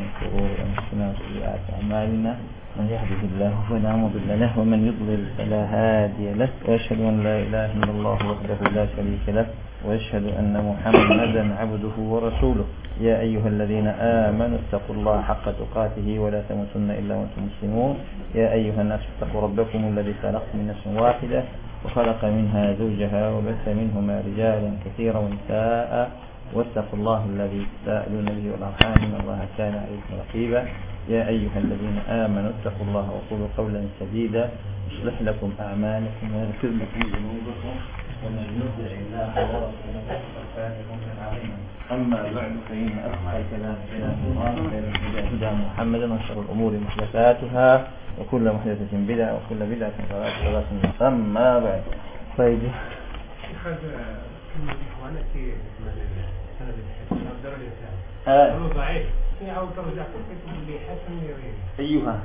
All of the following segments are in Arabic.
من شرور أنفسنا وسيئات أعمالنا من يهده الله فلا مضل له ومن يضلل فلا هادي له وأشهد أن لا إله إلا الله وحده لا شريك له وأشهد أن محمدا عبده ورسوله يا أيها الذين آمنوا اتقوا الله حق تقاته ولا تموتن إلا وأنتم مسلمون يا أيها الناس اتقوا ربكم الذي خلقكم من نفس واحدة وخلق منها زوجها وبث منهما رجالا كثيرا ونساء واتقوا الله الذي تساءلون به والأرحام إن الله كان عليكم رقيبا يا أيها الذين آمنوا اتقوا الله وقولوا قولا سديدا يصلح لكم أعمالكم ويغفر لكم ذنوبكم ومن يطع الله ورسوله فقد فاز فوزا عظيما أما بعد فإن أصدق الكلام كلام الله خير الهدى هدى محمد وشر الأمور محدثاتها وكل محدثة بدعة وكل بدعة ضلالة أما بعد طيب ضعيف أو ترجع أيها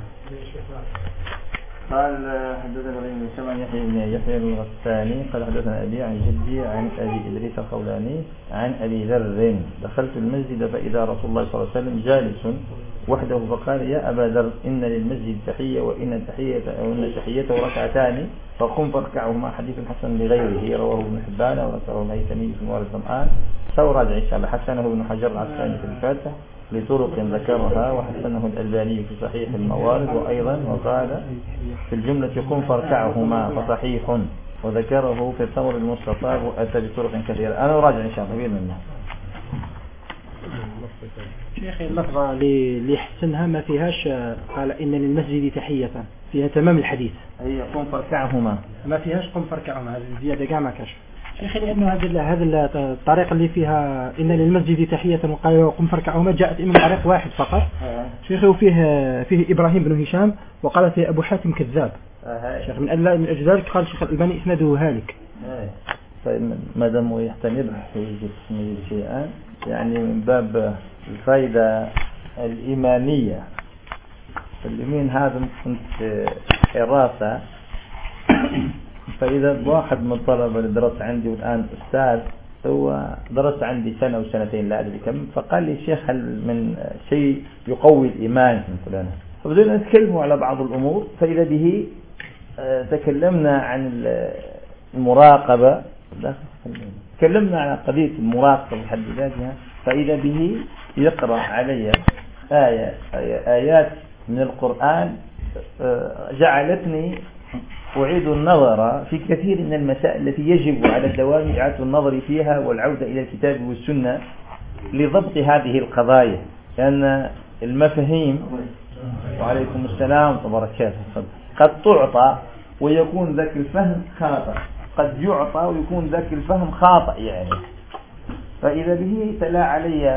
قال حدثنا بن سمع يحيى الغساني قال حدثنا أبي عن جدي عن أبي إدريس الخولاني عن أبي ذر دخلت المسجد فإذا رسول الله صلى الله عليه وسلم جالس وحده فقال يا أبا ذر إن للمسجد تحية وإن تحيته ركعتان فقم فاركعهما حديث حسن لغيره رواه ابن حبان ورسله الهيثمي في موارد الظمآن سو راجع إن شاء الله حسنه ابن حجر العسقلاني في الفاتح لطرق ذكرها وحسنه الألباني في صحيح الموارد وأيضا وقال في الجملة قم فاركعهما فصحيح وذكره في الثمر المستطاب وأتى بطرق كثيرة. أنا راجع إن شاء الله بإذن الله. شيخي اللفظة اللي حسنها ما فيهاش قال إن للمسجد تحية فيها تمام الحديث هي قم فاركعهما ما فيهاش قم فاركعهما هذه الزيادة قاع ما كاش شيخي لأنه هذا الطريقة اللي فيها إن للمسجد تحية وقال قم فاركعهما جاءت من طريق واحد فقط شيخي وفيه إبراهيم بن هشام وقال فيه أبو حاتم كذاب شيخ من أجل ذلك قال شيخ الألباني إسناده هالك. طيب ما دام يحتمل في جسمه شيئا يعني من باب الفائدة الإيمانية اليمين هذا كنت حراسة فإذا واحد من الطلبة اللي درس عندي والآن أستاذ هو درس عندي سنة وسنتين لا أدري كم فقال لي الشيخ هل من شيء يقوي الإيمان من فلان فبدأنا نتكلم على بعض الأمور فإذا به تكلمنا عن المراقبة تكلمنا عن قضية المراقبة بحد ذاتها فإذا به يقرأ علي آيات من القرآن جعلتني أعيد النظر في كثير من المسائل التي يجب على الدوام إعادة النظر فيها والعودة إلى الكتاب والسنة لضبط هذه القضايا لأن المفاهيم وعليكم السلام وبركاته قد تعطى ويكون ذاك الفهم خاطئ قد يعطى ويكون ذاك الفهم خاطئ يعني فإذا به تلا علي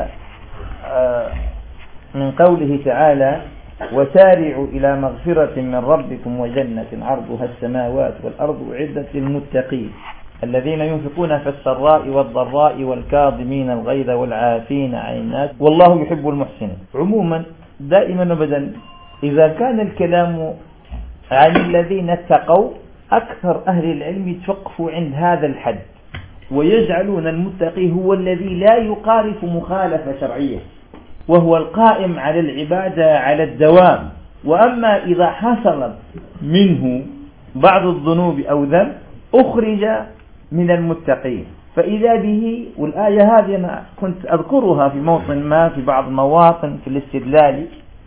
من قوله تعالى وسارعوا إلى مغفرة من ربكم وجنة عرضها السماوات والأرض أعدت للمتقين الذين ينفقون في السراء والضراء والكاظمين الغيظ والعافين عن الناس والله يحب المحسنين. عموما دائما أبدا إذا كان الكلام عن الذين اتقوا أكثر أهل العلم يتوقفوا عند هذا الحد ويجعلون المتقي هو الذي لا يقارف مخالفة شرعية وهو القائم على العبادة على الدوام وأما إذا حصلت منه بعض الذنوب أو ذنب أخرج من المتقين فإذا به والآية هذه أنا كنت أذكرها في موطن ما في بعض المواطن في الاستدلال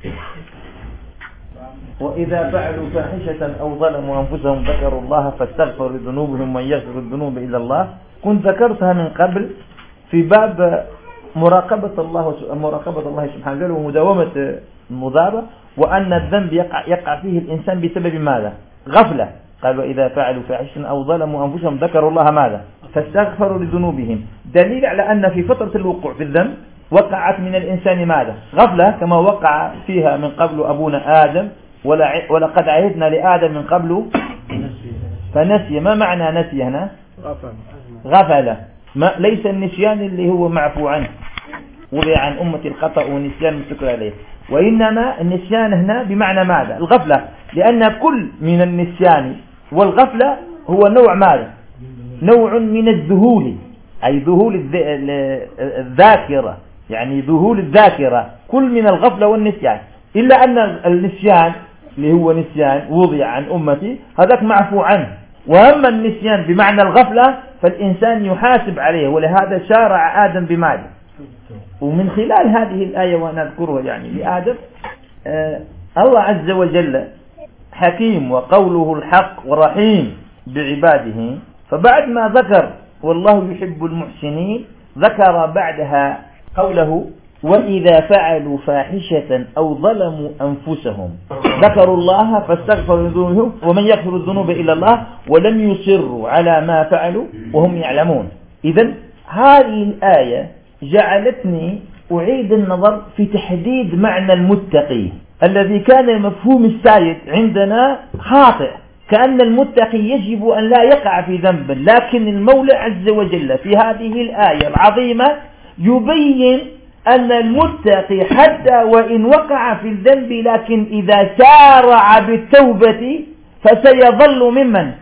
وإذا فعلوا فاحشة أو ظلموا أنفسهم ذكروا الله فاستغفروا لذنوبهم من يغفر الذنوب إلا الله كنت ذكرتها من قبل في باب مراقبة الله سبحانه وتعالى ومداومة المضاربة وأن الذنب يقع فيه الإنسان بسبب ماذا؟ غفلة قال وإذا فعلوا فاحشة أو ظلموا أنفسهم ذكروا الله ماذا؟ فاستغفروا لذنوبهم دليل على أن في فترة الوقوع في الذنب وقعت من الإنسان ماذا؟ غفلة كما وقع فيها من قبل أبونا آدم ولقد عهدنا لآدم من قبل فنسي. ما معنى نسي هنا؟ غفلة ليس النسيان اللي هو معفو عنه وضع عن أمة الخطأ والنسيان مستكر عليه وإنما النسيان هنا بمعنى ماذا؟ الغفلة لأن كل من النسيان والغفلة هو نوع ماذا؟ نوع من الذهول أي ذهول الذاكرة يعني ذهول الذاكرة، كل من الغفلة والنسيان، إلا أن النسيان اللي هو نسيان وضع عن أمتي هذاك معفو عنه. وأما النسيان بمعنى الغفلة فالإنسان يحاسب عليه، ولهذا شارع آدم بماذا. ومن خلال هذه الآية وأنا أذكرها يعني لآدم، الله عز وجل حكيم وقوله الحق ورحيم بعباده، فبعد ما ذكر والله يحب المحسنين ذكر بعدها قوله وإذا فعلوا فاحشة أو ظلموا أنفسهم ذكروا الله فاستغفروا ذنوبهم ومن يغفر الذنوب إلا الله ولم يصروا على ما فعلوا وهم يعلمون. إذن هذه الآية جعلتني أعيد النظر في تحديد معنى المتقي الذي كان المفهوم السائد عندنا خاطئ، كأن المتقي يجب أن لا يقع في ذنب، لكن المولى عز وجل في هذه الآية العظيمة يبين أن المتقي حتى وإن وقع في الذنب لكن إذا سارع بالتوبة فسيظل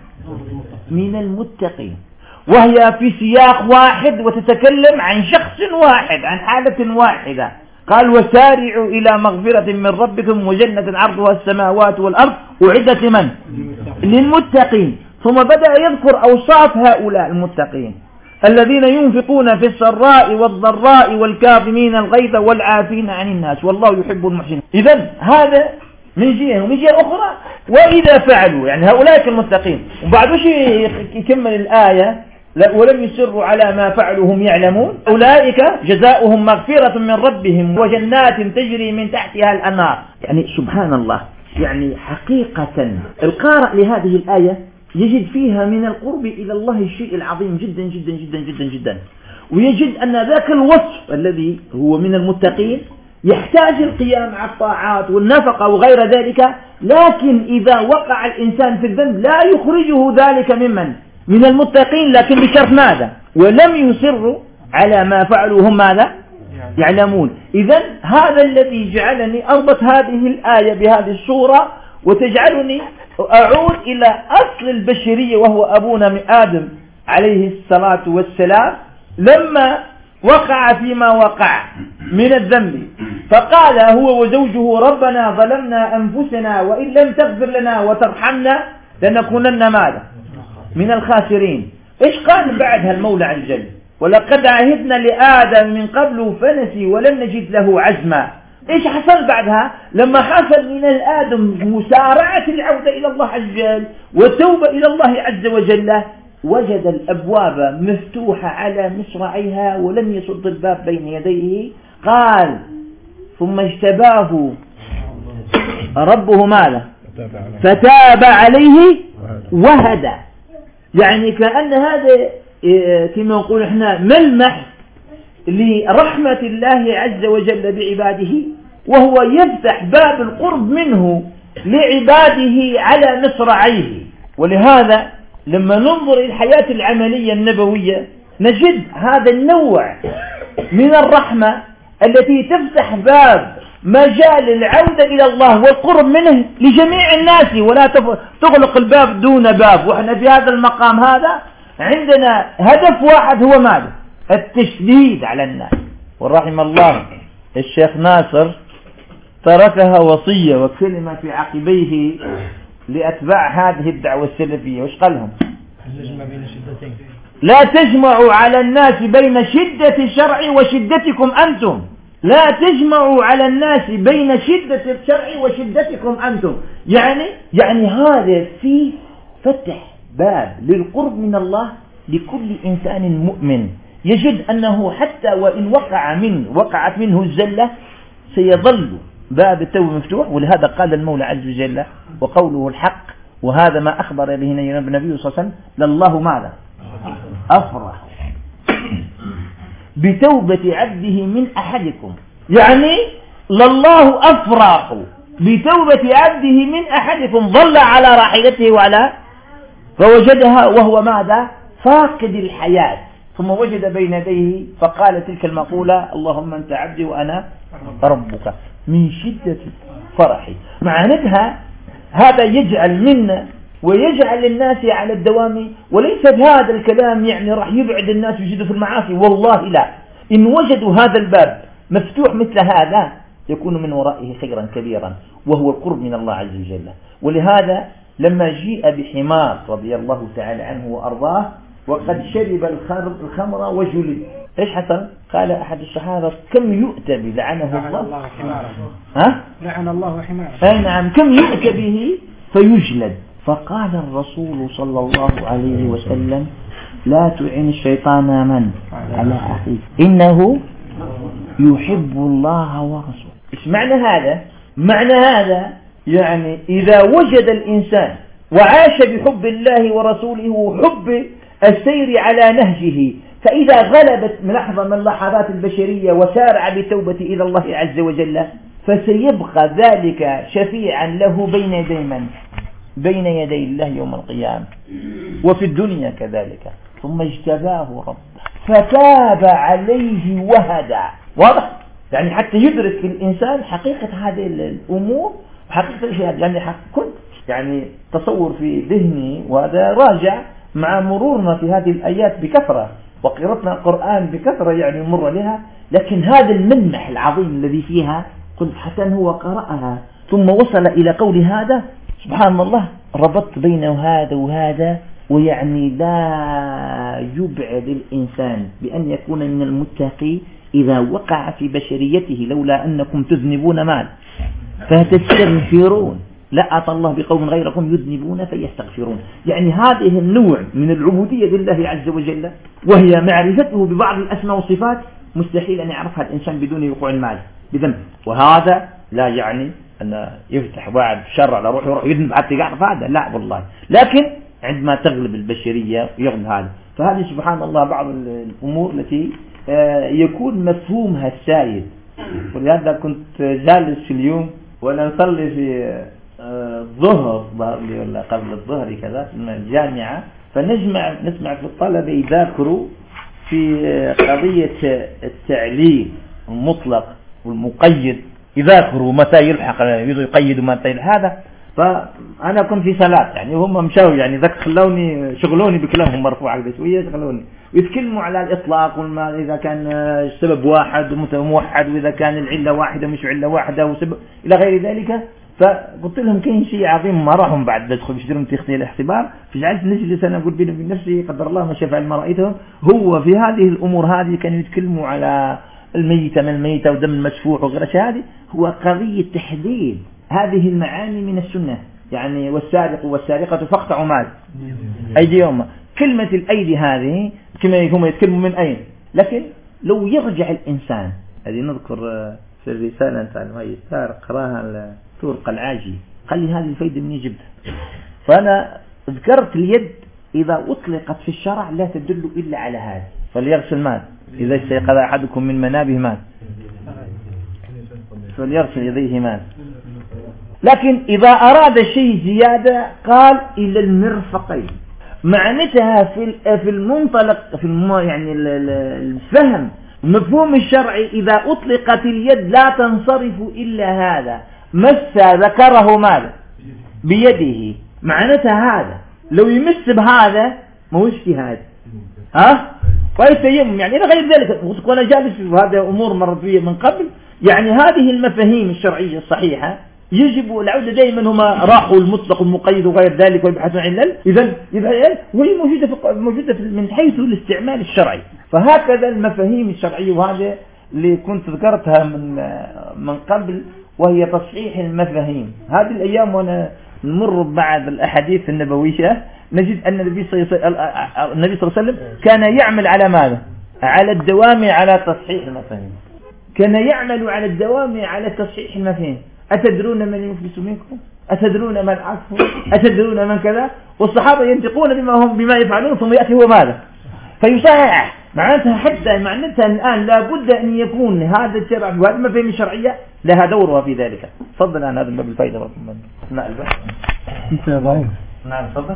من المتقين، وهي في سياق واحد وتتكلم عن شخص واحد عن حالة واحدة. قال وسارعوا إلى مغفرة من ربكم وجنة عرضها السماوات والأرض أعدت من؟ للمتقين. ثم بدأ يذكر أوصاف هؤلاء المتقين الذين ينفقون في السراء والضراء والكاظمين الغيظ والعافين عن الناس والله يحب المحسنين. إذن هذا من جهة، ومن جهة أخرى وإذا فعلوا يعني هؤلاء المتقين. وبعد شيء يكمل الآية ولم يسروا على ما فعلوا هم يعلمون أولئك جزاؤهم مغفرة من ربهم وجنات تجري من تحتها الأنهار. يعني سبحان الله، يعني حقيقة القارئ لهذه الآية يجد فيها من القرب إلى الله الشيء العظيم جدا جدا جدا جدا جدا، ويجد أن ذاك الوصف الذي هو من المتقين يحتاج القيام على الطاعات والنفقة وغير ذلك، لكن إذا وقع الإنسان في الذنب لا يخرجه ذلك من المتقين، لكن بشرط ماذا؟ ولم يصروا على ما فعلوا هم ماذا؟ يعلمون. إذن هذا الذي جعلني أربط هذه الآية بهذه الصورة وتجعلني أعود إلى أصل البشرية وهو أبونا من آدم عليه الصلاة والسلام لما وقع فيما وقع من الذنب، فقال هو وزوجه ربنا ظلمنا أنفسنا وإن لم تغفر لنا وترحمنا لنكونن ماذا؟ من الخاسرين. إيش قال بعدها المولى عز وجل؟ ولقد عهدنا لآدم من قبل فنسي ولم نجد له عزما. إيش حصل بعدها؟ لما حصل من الآدم مسارعة العودة إلى الله عز وجل والتوبة إلى الله عز وجل، وجد الأبواب مفتوحة على مصراعيها ولم يصد الباب بين يديه. قال ثم اجتباه ربه ماذا؟ فتاب عليه وهدى. يعني كأن هذا كما نقول احنا ملمح لرحمة الله عز وجل بعباده، وهو يفتح باب القرب منه لعباده على مصراعيه. ولهذا لما ننظر إلى الحياة العملية النبوية نجد هذا النوع من الرحمة التي تفتح باب مجال العودة إلى الله والقرب منه لجميع الناس، ولا تغلق الباب دون باب. وإحنا في هذا المقام هذا عندنا هدف واحد هو ماذا؟ التشديد على الناس. ورحم الله الشيخ ناصر تركها وصية وكلمة في عقبيه لأتباع هذه الدعوة السلفية. وش قالهم؟ لا تجمعوا على الناس بين شدة الشرع وشدتكم أنتم. لا تجمعوا على الناس بين شدة الشرع وشدتكم أنتم. يعني هذا في فتح باب للقرب من الله لكل إنسان مؤمن يجد أنه حتى وإن وقعت منه الزلة سيظل باب التوبة مفتوح. ولهذا قال المولى عز وجل وقوله الحق، وهذا ما أخبر به النبي صلى الله عليه وسلم: لله ماذا؟ أفرح بتوبة عبده من أحدكم. يعني لله أفرح بتوبة عبده من أحدكم ظل على راحلته فوجدها وهو ماذا؟ فاقد الحياة، ثم وجد بين يديه فقال تلك المقولة: اللهم أنت عبدي وأنا ربك، من شدة فرحي. معناتها هذا يجعل منا ويجعل الناس على الدوام، وليس هذا الكلام يعني راح يبعد الناس ويجدوا في المعاصي، والله لا. إن وجدوا هذا الباب مفتوح مثل هذا يكون من ورائه خيرا كبيرا، وهو القرب من الله عز وجل. ولهذا لما جيء بحمار رضي الله تعالى عنه وأرضاه وقد شرب الخمر وجلد، إيش حصل؟ قال أحد الصحابة: كم يؤتى به، لعنه الله حمارا. لعن الله حمارا. أي نعم، كم يؤتى به فيجلد. فقال الرسول صلى الله عليه وسلم: لا تعن الشيطان من على أخيك إنه يحب الله ورسوله. إيش معنى هذا؟ معنى هذا يعني إذا وجد الإنسان وعاش بحب الله ورسوله وحب السير على نهجه، فإذا غلبت لحظة من لحظات البشرية وسارع بتوبة إلى الله عز وجل، فسيبقى ذلك شفيعا له بين يدي من؟ بين يدي الله يوم القيامة، وفي الدنيا كذلك. ثم اجتباه ربه فتاب عليه وهدى. واضح؟ يعني حتى يدرك الإنسان حقيقة هذه الأمور وحقيقة الشيء. يعني كنت يعني تصور في ذهني، وهذا راجع مع مرورنا في هذه الآيات بكثرة وقراءتنا القرآن بكثرة يعني مر لها، لكن هذا المنح العظيم الذي فيها قلت حتى هو قرأها ثم وصل إلى قول هذا، سبحان الله، ربطت بينه هذا وهذا. ويعني لا يبعد الإنسان بأن يكون من المتقي إذا وقع في بشريته: لولا أنكم تذنبون مال فتستغفرون لأتى الله بقوم غيركم يذنبون فيستغفرون. يعني هذه النوع من العبودية لله عز وجل، وهي معرفته ببعض الأسماء والصفات، مستحيل أن يعرفها الإنسان بدون وقوع المال بذنب. وهذا لا يعني أن يفتح واحد شر على روحه يروح يذنب حتى يعرف هذا، لا والله. لكن عندما تغلب البشرية يغلب هذا. فهذه سبحان الله بعض الأمور التي يكون مفهومها السائد. ولهذا كنت جالس في اليوم ولا نصلي في الظهر ولا قبل الظهر كذا في الجامعة، نسمع في الطلبة يذاكروا في قضية التعليل المطلق والمقيد، يذاكروا متى يلحق يقيد ومتى يلحق هذا. فأنا كنت في صلاة يعني هم مشاوي يعني ذاك شغلوني بكلامهم مرفوع على شوية، شغلوني ويتكلموا على الإطلاق والما إذا كان السبب واحد وموحد، وإذا كان العلة واحدة مش علة واحدة وسبب إلى غير ذلك. فقلت لهم كاين شيء عظيم ما راهم بعد ندخل بيشترون تخطي الاختبار، فجعلت نجلس أنا أقول بيني وبين نفسي قدر الله ما شاء فعل ما رأيتهم. هو في هذه الأمور هذه كانوا يتكلموا على الميتة من الميتة ودم المسفوح وغيرها، هذه هو قضية تحديد هذه المعاني من السنة. يعني والسارق والسارقة فاقطعوا مال أيديهما. كلمة الأيدي هذه كما هم يتكلموا من أين، لكن لو يرجع الإنسان، هذه نذكر في الرسالة نتاع الميسار قراها الطرق العاجي، قال لي هذه الفايدة من جبت. فأنا ذكرت اليد إذا أطلقت في الشرع لا تدل إلا على هذا، فليغسل مال إذا استيقظ أحدكم من منابه مال فليغسل يديه مال. لكن إذا أراد شيء زيادة قال إلى المرفقين. معناتها في المنطلق يعني الفهم المفهوم الشرعي إذا أطلقت اليد لا تنصرف إلا هذا، مس ذكره ماذا بيده، معناتها هذا لو يمس بهذا ما هو اجتهاد ويتيمم يعني إلى غير ذلك. وأنا جالس في هذا أمور مرت فيه من قبل. يعني هذه المفاهيم الشرعية الصحيحة يجب العودة دائما، هما راحوا المطلق والمقيد وغير ذلك ويبحثون عن العلل، إذا وهي موجودة من حيث الاستعمال الشرعي. فهكذا المفاهيم الشرعية، وهذا اللي كنت ذكرتها من قبل، وهي تصحيح المفاهيم. هذه الأيام وانا نمر بعض الأحاديث النبوية نجد أن النبي صلى الله عليه وسلم كان يعمل على ماذا؟ على الدوام على تصحيح المفاهيم. كان يعمل على الدوام على تصحيح المفاهيم. أتدرون من يفلس منكم؟ أتدرون من عصفه؟ أتدرون من كذا؟ والصحابة ينطقون بما يفعلون، ثم يأتي هو ماذا؟ فيصحح. معناتها حتى الآن لابد أن يكون هذا الشرع وهذه المفاهيم الشرعية لها دورها في ذلك. تفضل الآن هذا الباب الفائدة أثناء البحث. نعم تفضل.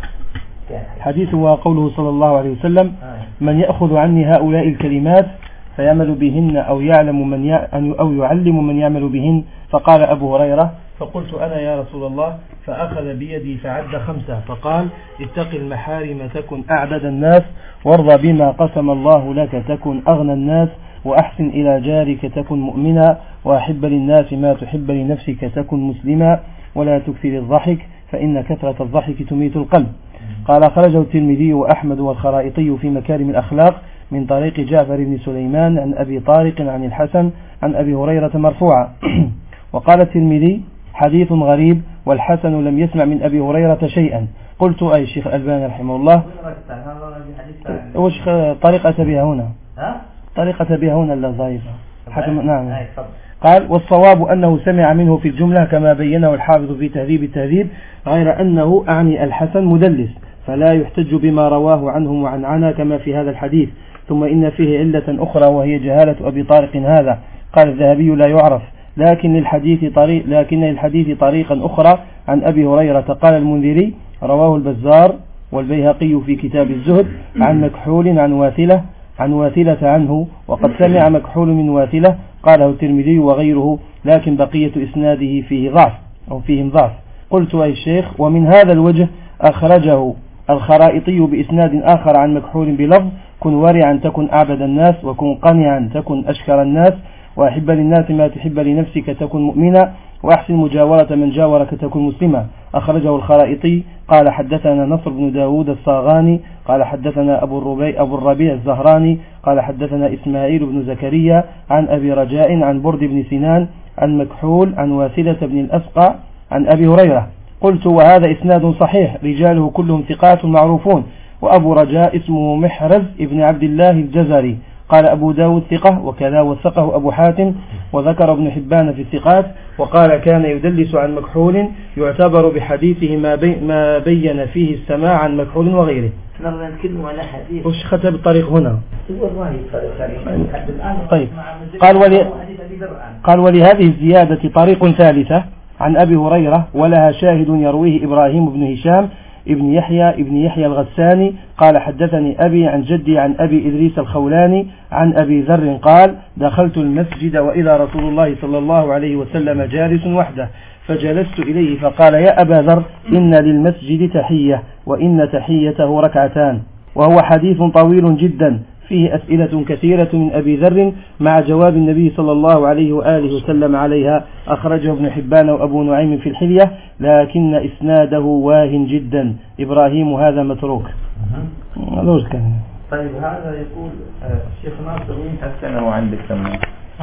حديث وقوله صلى الله عليه وسلم: من يأخذ عني هؤلاء الكلمات فيعمل بهن أو يعلم من يعمل بهن؟ فقال أبو هريرة: فقلت أنا يا رسول الله، فأخذ بيدي فعد 5 فقال: اتق المحارم تكن أعبد الناس، وارضى بما قسم الله لك تكن أغنى الناس، وأحسن إلى جارك تكن مؤمنا، وأحب للناس ما تحب لنفسك تكن مسلما، ولا تكثر الضحك فإن كثرة الضحك تميت القلب. قال: خرجه الترمذي وأحمد والخرائطي في مكارم الأخلاق من طريق جعفر بن سليمان عن أبي طارق عن الحسن عن أبي هريرة مرفوعا. وقال الترمذي: حديث غريب، والحسن لم يسمع من أبي هريرة شيئا. قلت: أي الشيخ الألباني رحمه الله، وش طريقة بها هنا؟ طريقة بها هنا الضعيفة. نعم. قال: والصواب أنه سمع منه في الجملة كما بينه الحافظ في تهذيب التهذيب، غير أنه أعني الحسن مدلس، فلا يحتج بما رواه عنهم وعن عنا كما في هذا الحديث. ثم إن فيه علة أخرى وهي جهالة أبي طارق هذا. قال الذهبي: لا يعرف، لكن للحديث طريقا أخرى عن أبي هريرة. قال المنذري: رواه البزار والبيهقي في كتاب الزهد عن مكحول عن واثلة عنه، وقد سمع مكحول من واثلة. قاله الترمذي وغيره، لكن بقية إسناده فيهم ضعف. قلت: أي الشيخ، ومن هذا الوجه أخرجه الخرائطي بإسناد آخر عن مكحول بلفظ: كن ورعا تكن أعبد الناس، وكن قنعا تكن أشكر الناس، وأحب للناس ما تحب لنفسك تكن مؤمنا، وأحسن مجاورة من جاورك تكن مسلما. أخرجه الخرائطي. قال: حدثنا نصر بن داود الصاغاني قال حدثنا أبو الربيع الزهراني قال حدثنا إسماعيل بن زكريا عن أبي رجاء عن برد بن سنان عن مكحول عن واثلة بن الأسقع عن أبي هريرة. قلت: وهذا إسناد صحيح، رجاله كلهم ثقات معروفون، وأبو رجاء اسمه محرز ابن عبد الله الجزري. قال أبو داود ثقة، وكذا وثقه أبو حاتم، وذكر ابن حبان في الثقات، وقال: كان يدلس عن مكحول، يعتبر بحديثه ما بين فيه السماع عن مكحول وغيره. وش ختم الطريق هنا؟ طيب. قال: ولهذه الزيادة طريق ثالثة عن أبي هريرة، ولها شاهد يرويه إبراهيم بن هشام ابن يحيى الغساني قال: حدثني أبي عن جدي عن أبي إدريس الخولاني عن أبي ذر قال: دخلت المسجد وإذا رسول الله صلى الله عليه وسلم جالس وحده، فجلست إليه فقال: يا أبا ذر، إن للمسجد تحية، وإن تحيته ركعتان. وهو حديث طويل جدا فيه أسئلة كثيرة من أبي ذر مع جواب النبي صلى الله عليه وآله وسلم عليها. أخرجه ابن حبان وأبو نعيم في الحلية، لكن إسناده واهن جدا. إبراهيم هذا متروك. طيب، هذا يقول الشيخ ناصر: وين حسنه عندك تمام؟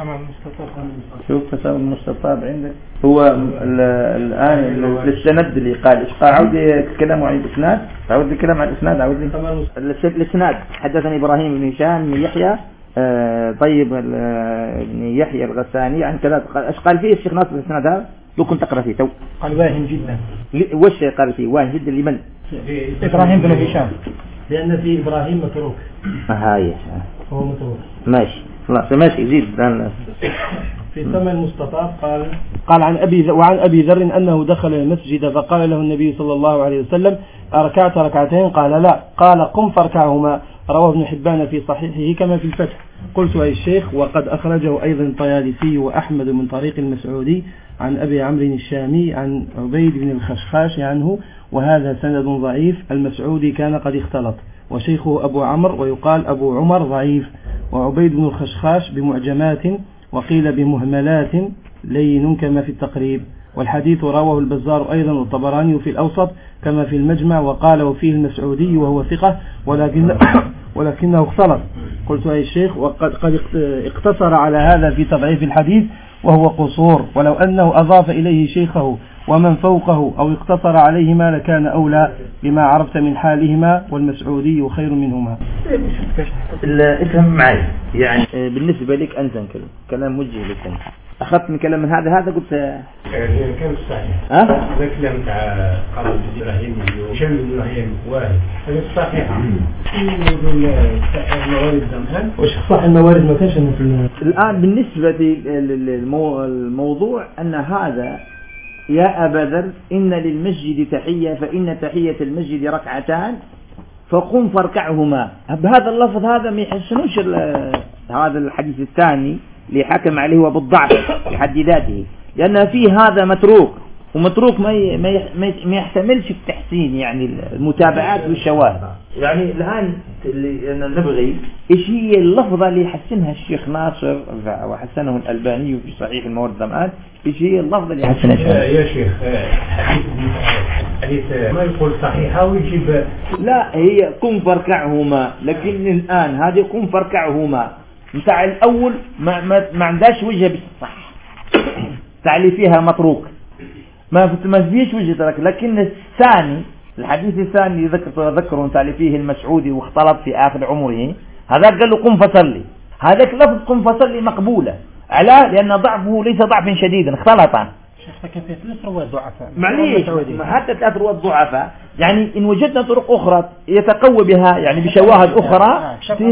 شوف كتاب المستطاب عندك. هو الآن السند اللي قال إيش قال؟ عود الكلام عن الإسناد، عود الكلام عن الإسناد، عود لي الإسناد. حدثني إبراهيم بن هشام بن يحيى طيب بن يحيى الغساني عن كذا. إيش قال فيه الشيخ ناصر الإسناد هذا؟ لو كنت تقرأ فيه تو. قال: واهن جدا. وش قال فيه واهن جدا لمن؟ إبراهيم بن هشام، لأن فيه إبراهيم متروك. هاي هو متروك. ماشي خلاص، ماشي زيد. في ثمن المستطاب قال وعن أبي ذر أنه دخل المسجد فقال له النبي صلى الله عليه وسلم: أركعت ركعتين؟ قال: لا. قال: قم فاركعهما. رواه ابن حبان في صحيحه كما في الفتح. قلت: أي الشيخ، وقد أخرجه أيضا الطيالسي وأحمد من طريق المسعودي عن أبي عمرو الشامي عن عبيد بن الخشخاش عنه، وهذا سند ضعيف. المسعودي كان قد اختلط، وشيخه أبو عمرو، ويقال أبو عمر ضعيف، وعبيد بن الخشخاش بمعجمات، وقيل بمهملات لين كما في التقريب. والحديث رواه البزار أيضا والطبراني في الأوسط كما في المجمع، وقال وفيه المسعودي وهو ثقة ولكنه اختلط. قلت: أي الشيخ، وقد اقتصر على هذا في تضعيف الحديث، وهو قصور، ولو أنه أضاف إليه شيخه ومن فوقه أو اقتصر عليهما لكان أولى بما عرفت من حالهما، والمسعودي خير منهما. افهم معي، يعني بالنسبة لك أنت كلام وجه لك أنت، أخذت من كلام من هذا قلت كلام صحيح. هذا كلام تاع قال إبراهيم وشم إبراهيم واحد، هذا صحيح. يقول صحيح الموارد زمان، وش صح الموارد ما كانش الآن بالنسبة للموضوع أن هذا: يا أبا ذر، إن للمسجد تحية، فإن تحية المسجد ركعتان، فقم فاركعهما. بهذا اللفظ هذا ما يحسنوش هذا الحديث الثاني اللي حكم عليه هو بالضعف في حد ذاته، لأن فيه هذا متروك، ومتروك ما يحتملش التحسين، يعني المتابعات والشواهد. يعني الآن اللي نبغي إيش هي اللفظة اللي يحسنها الشيخ ناصر وحسنه الألباني في صحيح الموارد الضمآن، إيش هي اللفظة اللي يحسنها يا شيخ؟ حديث ما يقول صحيحة ويجيب، لا هي قم فاركعهما، لكن الآن هذه قم فاركعهما متاع الأول ما عندهاش وجه بالصح، تعلي فيها متروك ما فيش وجه ترك. لكن الثاني الحديث الثاني ذكروا تعلي فيه المسعودي واختلط في آخر عمره، هذا قال له قم فصلي، هذاك لفظ قم فصلي مقبولة على لأن ضعفه ليس ضعفا شديدا، اختلطا. لكن في 3 رواة ضعفاء، معليش حتى 3 رواة ضعفاء، يعني إن وجدنا طرق أخرى يتقوى بها يعني بشواهد أخرى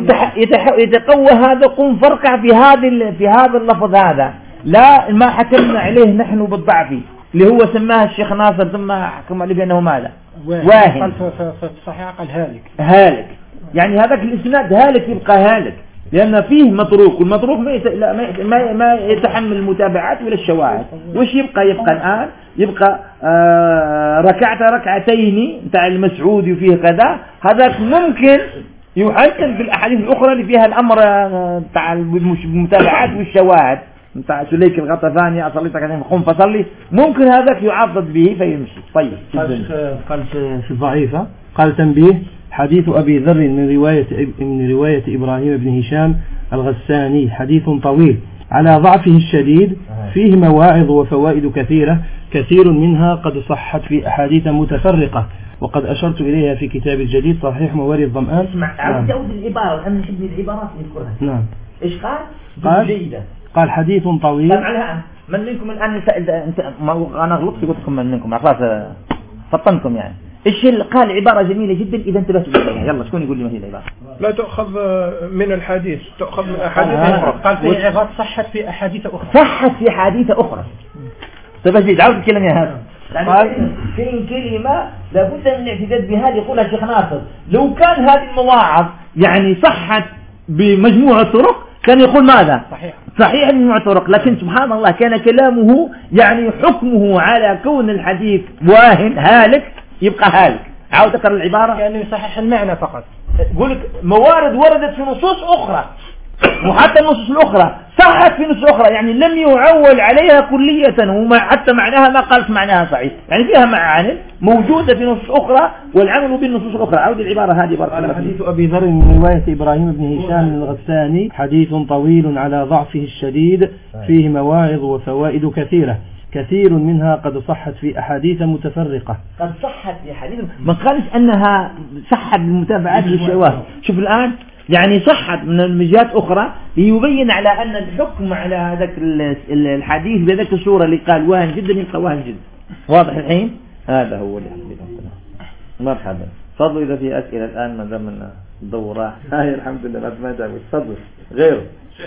يتقوى هذا قم فرقع في هذا اللفظ هذا، لا ما حكمنا عليه نحن بالضعف اللي هو سماه الشيخ ناصر ثم حكم عليه بأنه ماذا واهن. قال في الصحيح قال هالك، يعني هذاك الإسناد هالك يبقى هالك، لأن فيه متروك، والمتروك ما يتحمل المتابعات ولا الشواهد. وش يبقى الآن يبقى ركعت ركعتين بتاع المسعودي وفيه كذا، هذاك ممكن يحسن في الأحاديث الأخرى اللي فيها الأمر بتاع المتابعات والشواهد بتاع سليك الغطفاني أصليت ركعتين قم فصلي، ممكن هذاك يعضد به فيمشي. طيب قال في الضعيفة قال تنبيه حديث أبي ذر من رواية إبراهيم بن هشام الغساني حديث طويل على ضعفه الشديد، فيه مواعظ وفوائد كثيرة، كثير منها قد صحت في أحاديث متفرقة، وقد أشرت إليها في كتاب الجديد صحيح موارد الضمآن. عاود تعود العبارة، أنا نحب العبارات يذكرها. نعم. إيش قال؟ جيدة. قال حديث طويل. من منكم الآن أنا غلطت قلت لكم من منكم خلاص فطنكم يعني. إيش اللي قال عبارة جميلة جدا إذا انتبهتوا إليها، يلا شكون يقول لي ما هي العبارة؟ لا تؤخذ من الحديث، تؤخذ من أحاديث أخرى. قال في عبارة صحت في أحاديث أخرى. صحت في أحاديث أخرى. طيب أجيد عاود الكلام يا هذا. يعني في كلمة لابد من الاعتداد بها يقولها الشيخ ناصر، لو كان هذه المواعظ يعني صحت بمجموعة طرق كان يقول ماذا؟ صحيح بمجموعة طرق، لكن سبحان الله كان كلامه يعني حكمه على كون الحديث واهن هالك يبقى هالك. عاود أكرر العبارة يعني يصحح المعنى فقط. قولك موارد وردت في نصوص أخرى، وحتى النصوص الأخرى صحت في نصوص أخرى، يعني لم يعول عليها كلية، وما حتى معناها ما قالت معناها صحيح، يعني فيها معاني موجودة في نصوص أخرى والعمل بالنصوص الأخرى. عود العبارة هذه بارك الله فيك. حديث أبي ذر من رواية إبراهيم بن هشام الغساني حديث طويل على ضعفه الشديد، فيه مواعظ وفوائد كثيرة، كثير منها قد صحت في أحاديث متفرقة. قد صحت في حديث ما قالش أنها صحت بالمتابعات والشواهد. شوف الآن يعني صحت من جهات أخرى ليبين على أن الحكم على هذاك الحديث بهذاك الصورة اللي قال واهن جدا يبقى واهن جدا. واضح الحين؟ هذا هو اللي حبيته. مرحبا. تفضلوا إذا في أسئلة الآن ما دام الدورة هاي الحمد لله ما جاوبت. تفضل غيره.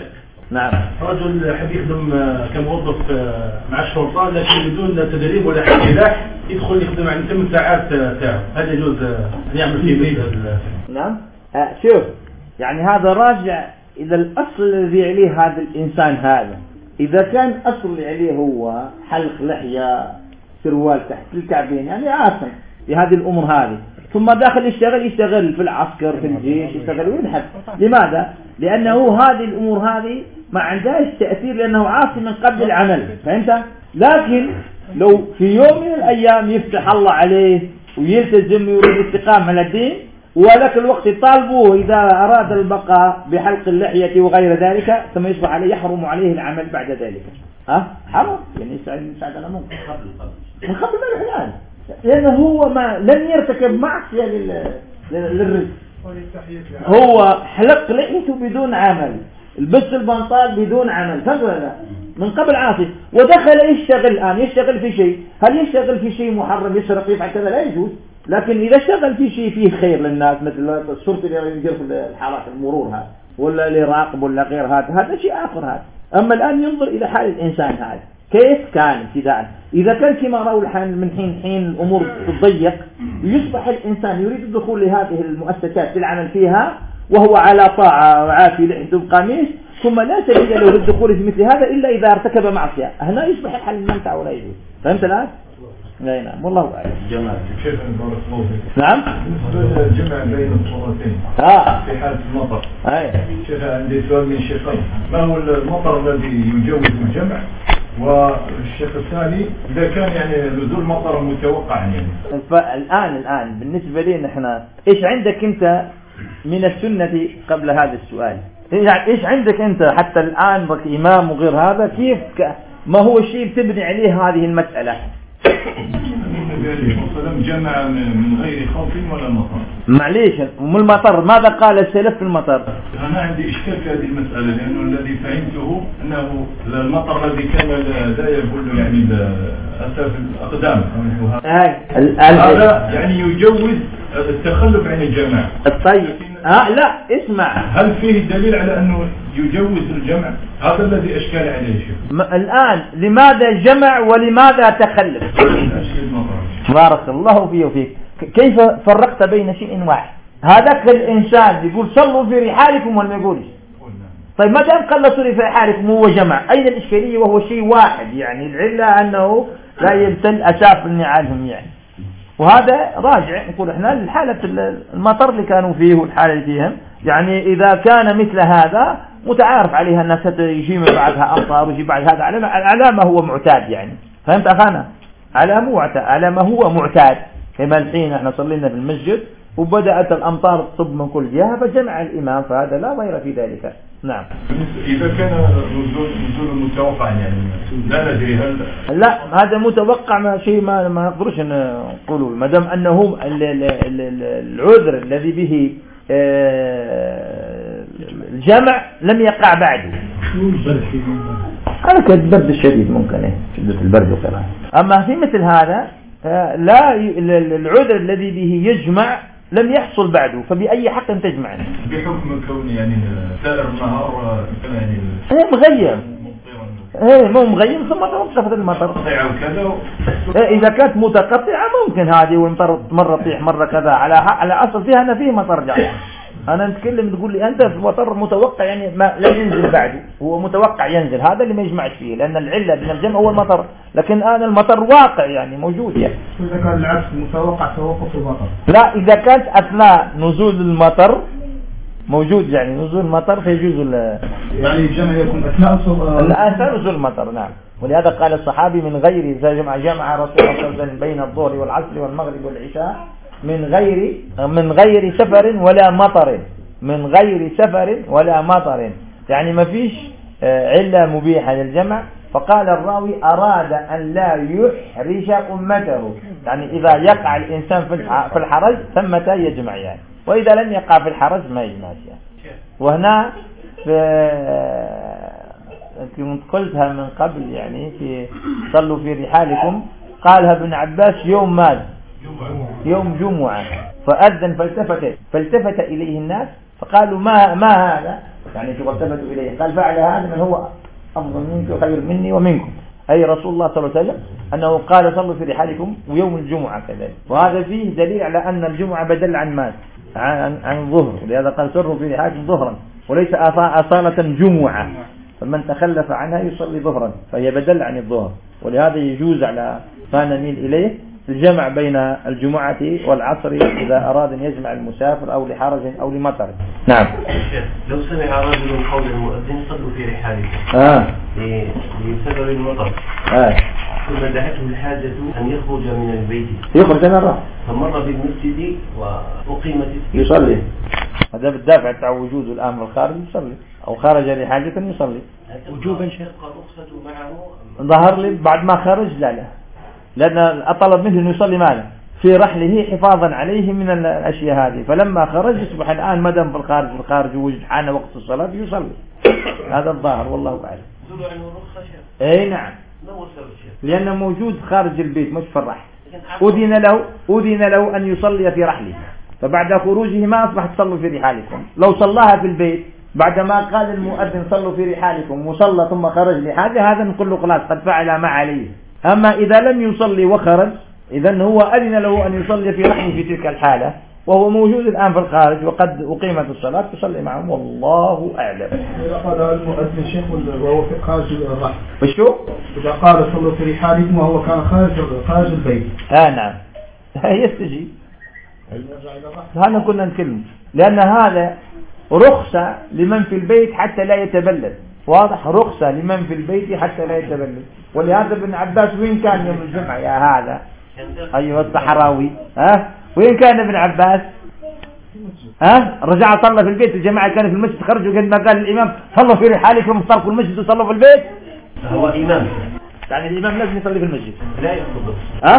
نعم. رجل حب يخدم كموظف مع الشرطة لكن بدون تدريب ولا سلاح، يدخل يخدم عن 8 ساعات تاعه، هل يجوز أن يعمل فيه بريد؟ نعم. شوف يعني هذا راجع إلى الأصل الذي عليه هذا الإنسان هذا. إذا كان أصل عليه هو حلق لحية سروال تحت الكعبين يعني عاصم في هذه الأمور هذه، ثم داخل يشتغل في العسكر في الجيش يشتغل وينحب. لماذا؟ لأنه هذه الأمور هذه ما عندهاش تأثير لأنه عاصم من قبل العمل، فهمت؟ لكن لو في يوم من الأيام يفتح الله عليه ويلتزم ويريد الاستقامة على الدين، ولك الوقت طالبوه إذا أراد البقاء بحلق اللحية وغير ذلك ثم يصبح عليه يحرم عليه العمل بعد ذلك. حرام يعني يساعد على ممكن من قبل ما الحلال، لأنه هو ما لم يرتكب معصية للرزق، هو حلق لحيته بدون عمل، البس البنطال بدون عمل، فهذا من قبل عاصي، ودخل يشتغل الآن يشتغل في شيء، هل يشتغل في شيء محرم يسرق يفعل كذا لا يجوز، لكن إذا اشتغل في شيء فيه خير للناس مثل الشرطي اللي يدير في الحارات المرور هذا ولا اللي يراقب ولا غير هذا شيء آخر هذا. أما الآن ينظر إلى حال الإنسان هذا كيف كان ابتداء. إذا كان كما رأوا من حين الأمور تضيق يصبح الإنسان يريد الدخول لهذه المؤسسات في العمل فيها وهو على طاعة وعافي لحد قميص ثم لا سبيل له بالدخول في مثل هذا إلا إذا ارتكب معصية، هنا يصبح الحل الممتع ولا يجوز. فهمت الآن؟ لا نعم والله أعلم. جمع كيف نعم الجمع بين الصورتين في حالة المطر. شيخ عندي سؤال من شيخين، ما هو المطر الذي يجوز الجمع؟ والشيخ الثاني إذا كان يعني نزول مطر متوقع يعني. فالآن بالنسبة لي نحن إيش عندك أنت من السنة قبل هذا السؤال؟ إيش عندك أنت حتى الآن بك إمام وغير هذا كيف ما هو الشيء تبني عليه هذه المسألة؟ النبي عليه الصلاة والسلام جمع من غير خوف ولا مطر. معليش من المطر ماذا قال السلف في المطر؟ أنا عندي إشكال في هذه المسألة لأنه الذي فهمته أنه المطر الذي كان لا يبل يعني أساف الأقدام هذا يعني يجوز التخلف عن الجمع. طيب لا اسمع، هل فيه دليل على أنه يجوز الجمع؟ هذا الذي أشكال عليه شيء. الآن لماذا جمع ولماذا تخلف؟ بارك الله فيه وفيك. كيف فرقت بين شيء واحد؟ هذاك الإنسان يقول صلوا في رحالكم ولا ما يقولش؟ طيب ما دام قال صلوا في رحالكم هو جمع، أين الإشكالية وهو شيء واحد؟ يعني العلة أنه لا يبتل أساف نعالهم يعني. وهذا راجع نقول احنا الحالة المطر اللي كانوا فيه والحالة اللي فيهم، يعني إذا كان مثل هذا متعارف عليها الناس يجي من بعدها أمطار ويجي بعد هذا على ما هو معتاد يعني. فهمت أخانا؟ على ما هو معتاد. كما الحين احنا صلينا في المسجد وبدأت الأمطار تصب من كل جهة فجمع الإمام، فهذا لا غير في ذلك. نعم. إذا كان نزول متوقع يعني لا ندري هل لا هذا متوقع شيء ما نقدرش نقوله ما دام أنه العذر الذي به الجمع لم يقع بعده. هذا كالبرد الشديد ممكن شدة البرد وكذا. أما في مثل هذا لا العذر الذي به يجمع لم يحصل بعده، فبأي حق تجمع؟ بحكم كون يعني سائر النهار يعني مغيم مو مغيم ثم توقفت المطر إذا كانت متقطعة ممكن هذه ومطر مرة تطيح مرة كذا على أصل فيها أنا فيه مطر جاء. أنا نتكلم تقول لي أنت في مطر متوقع يعني ما لا ينزل بعده، هو متوقع ينزل، هذا اللي ما يجمعش فيه لأن العلة من الجمع هو المطر، لكن أنا المطر واقع يعني موجود يعني. إذا كان العكس متوقع توقف المطر. لا إذا كانت أثناء نزول المطر موجود يعني نزول المطر فيجوز يعني الجمع يكون أثناء نزول المطر. نعم. ولهذا قال الصحابي من غير جمع رسول الله صلى الله عليه وسلم بين الظهر والعصر والمغرب والعشاء من غير سفر ولا مطر، من غير سفر ولا مطر، يعني ما فيش علة مبيحة للجمع. فقال الراوي أراد أن لا يحرج أمته، يعني إذا يقع الإنسان في الحرج ثمة يجمع يعني، وإذا لم يقع في الحرج ما يجمع يعني. وهنا كنت قلتها من قبل يعني في صلوا في رحالكم، قالها ابن عباس يوم ماذا؟ يوم جمعة. فأذن فالتفت إليه الناس فقالوا ما هذا يعني التفتوا إليه، قال فعل هذا من هو أفضل منك وخير مني ومنكم، أي رسول الله صلى الله عليه وسلم أنه قال صلوا في رحالكم ويوم الجمعة كذلك. وهذا فيه دليل على أن الجمعة بدل عن ماذا؟ عن الظهر، ولهذا قال سروا في رحالكم ظهرا وليس أصالة جمعة، فمن تخلف عنها يصلي ظهرا فهي بدل عن الظهر. ولهذا يجوز على ما نميل إليه الجمع بين الجمعة والعصر إذا أراد أن يجمع المسافر أو لحرج أو لمطر. نعم. لو سمع رجل قول المؤذن صلوا في رحالكم لسبب المطر ثم دعته الحاجة أن يخرج من البيت فمر بالمسجد وأقيمت يصلي، هذا بالدافع بتاع وجود الآن في الخارج يصلي، أو خرج لحاجة يصلي وجوبا. شيخ رخصة معه ظهر لي بعد ما خرج لا لأن أطلب منه أن يصلي معنا في رحله حفاظا عليه من الأشياء هذه، فلما خرج يصبح الآن مدام في الخارج ووجد حان وقت الصلاة يصلي. هذا الظاهر والله أعلم. أي نعم، لأنه موجود خارج البيت مش في الرحل. أذن له أن يصلي في رحله، فبعد خروجه ما أصبح تصلوا في رحالكم. لو صلاها في البيت بعدما قال المؤذن صلوا في رحالكم وصلى ثم خرج لحاجة هذا نقول له خلاص قد فعل ما عليه. أما إذا لم يصلي وخرج إذن هو أذن له أن يصلي في رحله في تلك الحالة، وهو موجود الآن في الخارج وقد أقيمت الصلاة تصلي معهم والله أعلم. إذا قال المؤذن شيخ وهو في خارج الرحل وشو؟ إذا قال صلوا في رحالكم وهو كان خارج البيت نعم يستجيب. هذا كنا نتكلم لأن هذا رخصة لمن في البيت حتى لا يتبلد. واضح؟ رخصة لمن في البيت حتى لا يتبلد. ولهذا ابن عباس وين كان يوم الجمعة يا هذا أيها الصحراوي؟ وين كان ابن عباس؟ رجع صلى في البيت. الجماعة كانوا في المسجد خرجوا قد ما قال الإمام صلوا في رحالكم وصلوا المسجد وصلوا في البيت. هو إمام يعني الإمام لازم يصلي في المسجد لا يخطب.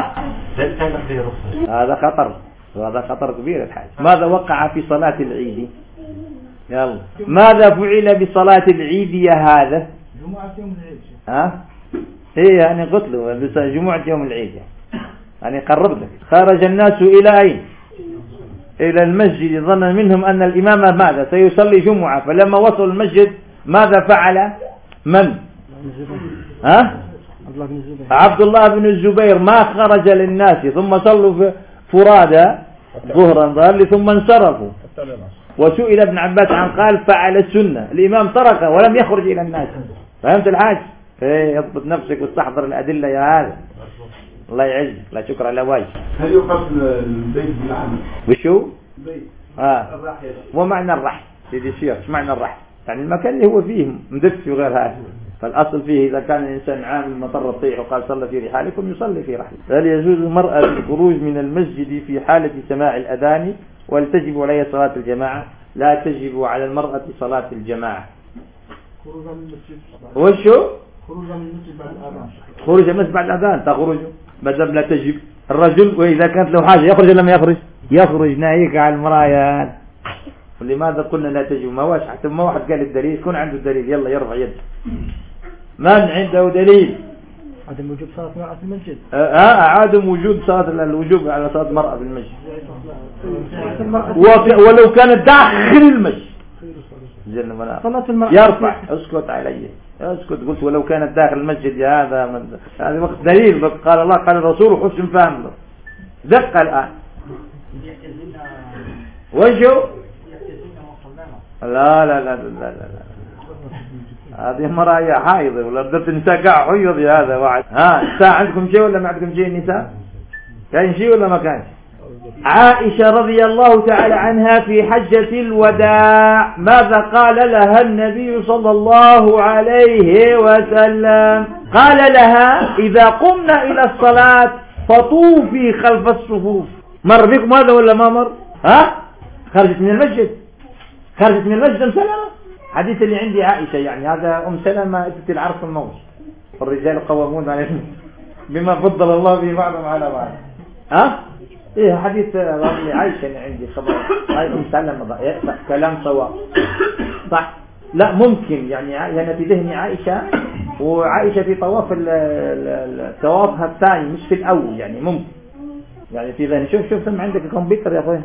هذا خطر. وهذا خطر كبير الحاج. ماذا وقع في صلاة العيد؟ يلا ماذا فعل بصلاة العيد يا هذا؟ جمعة يوم العيد. ايه يعني قلت له جمعة يوم العيد يعني قرب لك. خرج الناس إلى أين؟ إلى المسجد ظن منهم أن الإمام ماذا سيصلي جمعة. فلما وصلوا المسجد ماذا فعل؟ من؟ عبد الله بن الزبير ما خرج للناس ثم صلوا فرادى ظهرا ثم انصرفوا. وسئل ابن عباس عن قال فعل السنة. الإمام ترك ولم يخرج إلى الناس. فهمت الحاج؟ اضبط نفسك واستحضر الأدلة يا هذا. الله يعزك. لا شكر على واجب. هل يقصد البيت بالعمل؟ وشو؟ بيت. الرحل. ومعنى الرحل سيدي الشيخ ايش معنى الرحل؟ يعني المكان اللي هو فيه مدفي وغير هذا. فالأصل فيه إذا كان الإنسان عامل مطر الطيح وقال صلى في رحالكم يصلي في رحله. هل يجوز المرأة الخروج من المسجد في حالة سماع الأذان وهل تجب عليها صلاة الجماعة؟ لا تجب على المرأة صلاة الجماعة. خروج من المسجد. وشو؟ خروج من المسجد بعد الأذان. خروج من المسجد بعد الأذان تخرج ما دام لا تجب. الرجل وإذا كانت له حاجة يخرج ولا ما يخرج؟ يخرج. ناهيك عن المرايا. ولماذا قلنا لا تجب؟ ما واش حتى ما واحد قال الدليل. يكون عنده دليل يلا يرفع يده. من عنده دليل؟ عدم وجوب صلاة المرأة في المسجد. عدم وجود صلاة الوجوب على صلاة المرأة في المسجد ولو كانت داخل المسجد. يرفع. اسكت علي اسكت. قلت ولو كانت داخل المسجد يا هذا وقت دليل. قال الله قال الرسول وحسن فهم. دق الآن وجو. لا لا لا لا لا لا هذه مرأة حائضة ولا بدرت النساء قاع حيض يا هذا واحد. النساء عندكم شيء ولا ما عندكم شيء؟ النساء كان شيء ولا ما كان؟ عائشة رضي الله تعالى عنها في حجة الوداع ماذا قال لها النبي صلى الله عليه وسلم؟ قال لها إذا قمنا إلى الصلاة فطوفي خلف الصفوف. مر بكم هذا ولا ما مر؟ خرجت من المسجد. خرجت من المسجد أم سلمة. حديث اللي عندي عائشة يعني هذا أم سلمة أتت العرف الموت. الرجال قوامون على بما فضل الله به بعضهم على بعض. إيه حديث عائشة اللي عندي خبر. هاي أم سلمة كلام صواب صح. لا ممكن يعني أنا في ذهني عائشة وعائشة في طواف طوافها الثاني مش في الأول يعني ممكن يعني في ذهني. شوف ثم عندك الكمبيوتر يا أخوي.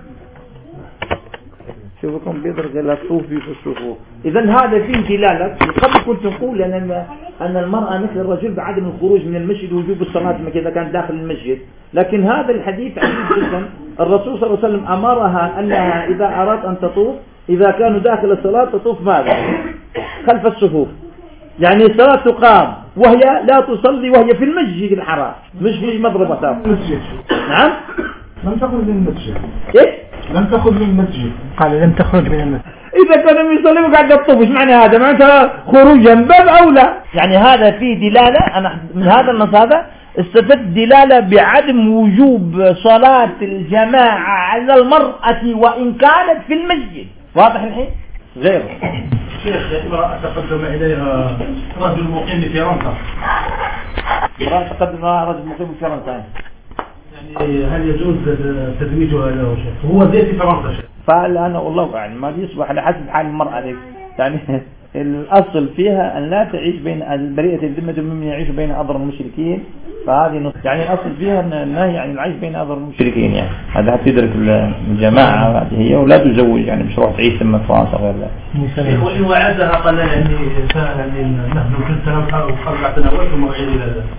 شوف الكمبيوتر قال لك طوفي في الصفوف. إذا هذا فيه دلالة. قبل كنت نقول أن المرأة مثل الرجل بعدم الخروج من المسجد ووجوب الصلاة إذا كان داخل المسجد. لكن هذا الحديث عجيب جدا. الرسول صلى الله عليه وسلم أمرها أنها إذا أراد أن تطوف إذا كانوا داخل الصلاة تطوف ماذا؟ خلف الصفوف. يعني الصلاة تقام وهي لا تصلي وهي في المسجد الحرام مش في مضربة. نعم لم تخرج من المسجد. إيه؟ لم تخرج من المسجد. قال لم تخرج من المسجد. إذا كانوا يصلي وقاعد يطوف إيش معنى هذا؟ معناته خروجا باب أولى. يعني هذا فيه دلالة. أنا من هذا النص هذا استفدت دلالة بعدم وجوب صلاة الجماعة على المرأة وإن كانت في المسجد. واضح الحين؟ غيره. شيخ امرأة تقدم إليها رجل مقيم في فرنسا. امرأة تقدم إليها رجل مقيم في فرنسا. يعني هل يجوز تزويجها له شيخ؟ هو زي في فرنسا شيخ. فالآن والله يعني ما يصبح على حسب حال المرأة ذيك. يعني الأصل فيها أن لا تعيش بين البريئة الذمة ممن يعيش بين أضر المشركين. فهذه يعني الأصل فيها النهي عن العيش بين أضر المشركين. يعني هذا حتى يدرك الجماعة هذه هي ولا تزوج يعني مش روح تعيش ثم في فرنسا غير ذلك. وإن وعدها قال يعني يعني نحن كنت وقبل تناولت موعد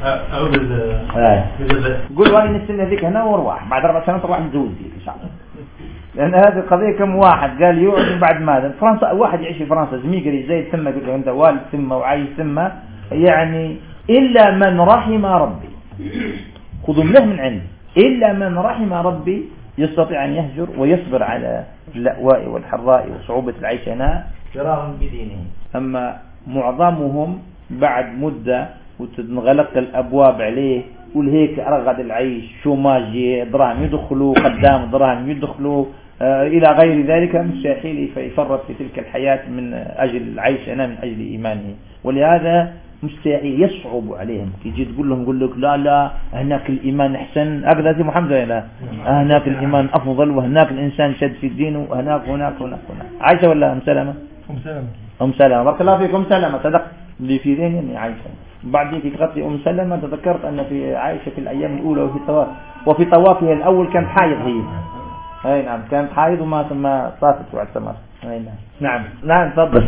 أعود قول وين السنة ذيك هنا وروح بعد 4 سنوات تروح نتزوج ذيك إن شاء الله. لأن هذه القضية كم واحد قال يقعد بعد ماذا؟ فرنسا واحد يعيش في فرنسا زميقري زي ثم قلت له أنت والد ثم وعايش ثم يعني إلا من رحم ربي، خذوا له من عندي، إلا من رحم ربي يستطيع أن يهجر ويصبر على اللأواء والحراء وصعوبة العيش هنا فراغ بدينه. أما معظمهم بعد مدة وتنغلق الأبواب عليه والهيك أرغد العيش شوماجي دراهم يدخلوا قدام دراهم يدخلوا إلى غير ذلك مستحيل يفرط في تلك الحياة من أجل العيش أنا من أجل إيمانه. ولهذا مستحيل يصعب عليهم يجي تقول لهم يقول لك لا هناك الإيمان أحسن أقدر زي محمد لا هناك الإيمان أفضل وهناك الإنسان شد في الدين وهناك هناك عايشة ولا أم سلامة؟ أم سلامة بارك الله فيكم. سلامة صدق اللي في ذهني عايشة. بعدين تغطي أم سلمة تذكرت أن في عائشة في الأيام الأولى وفي طوافها الأول كانت حائض هي. أي نعم كانت حائض وما ثم طافت وعد ثمر. أي نعم نعم تفضل.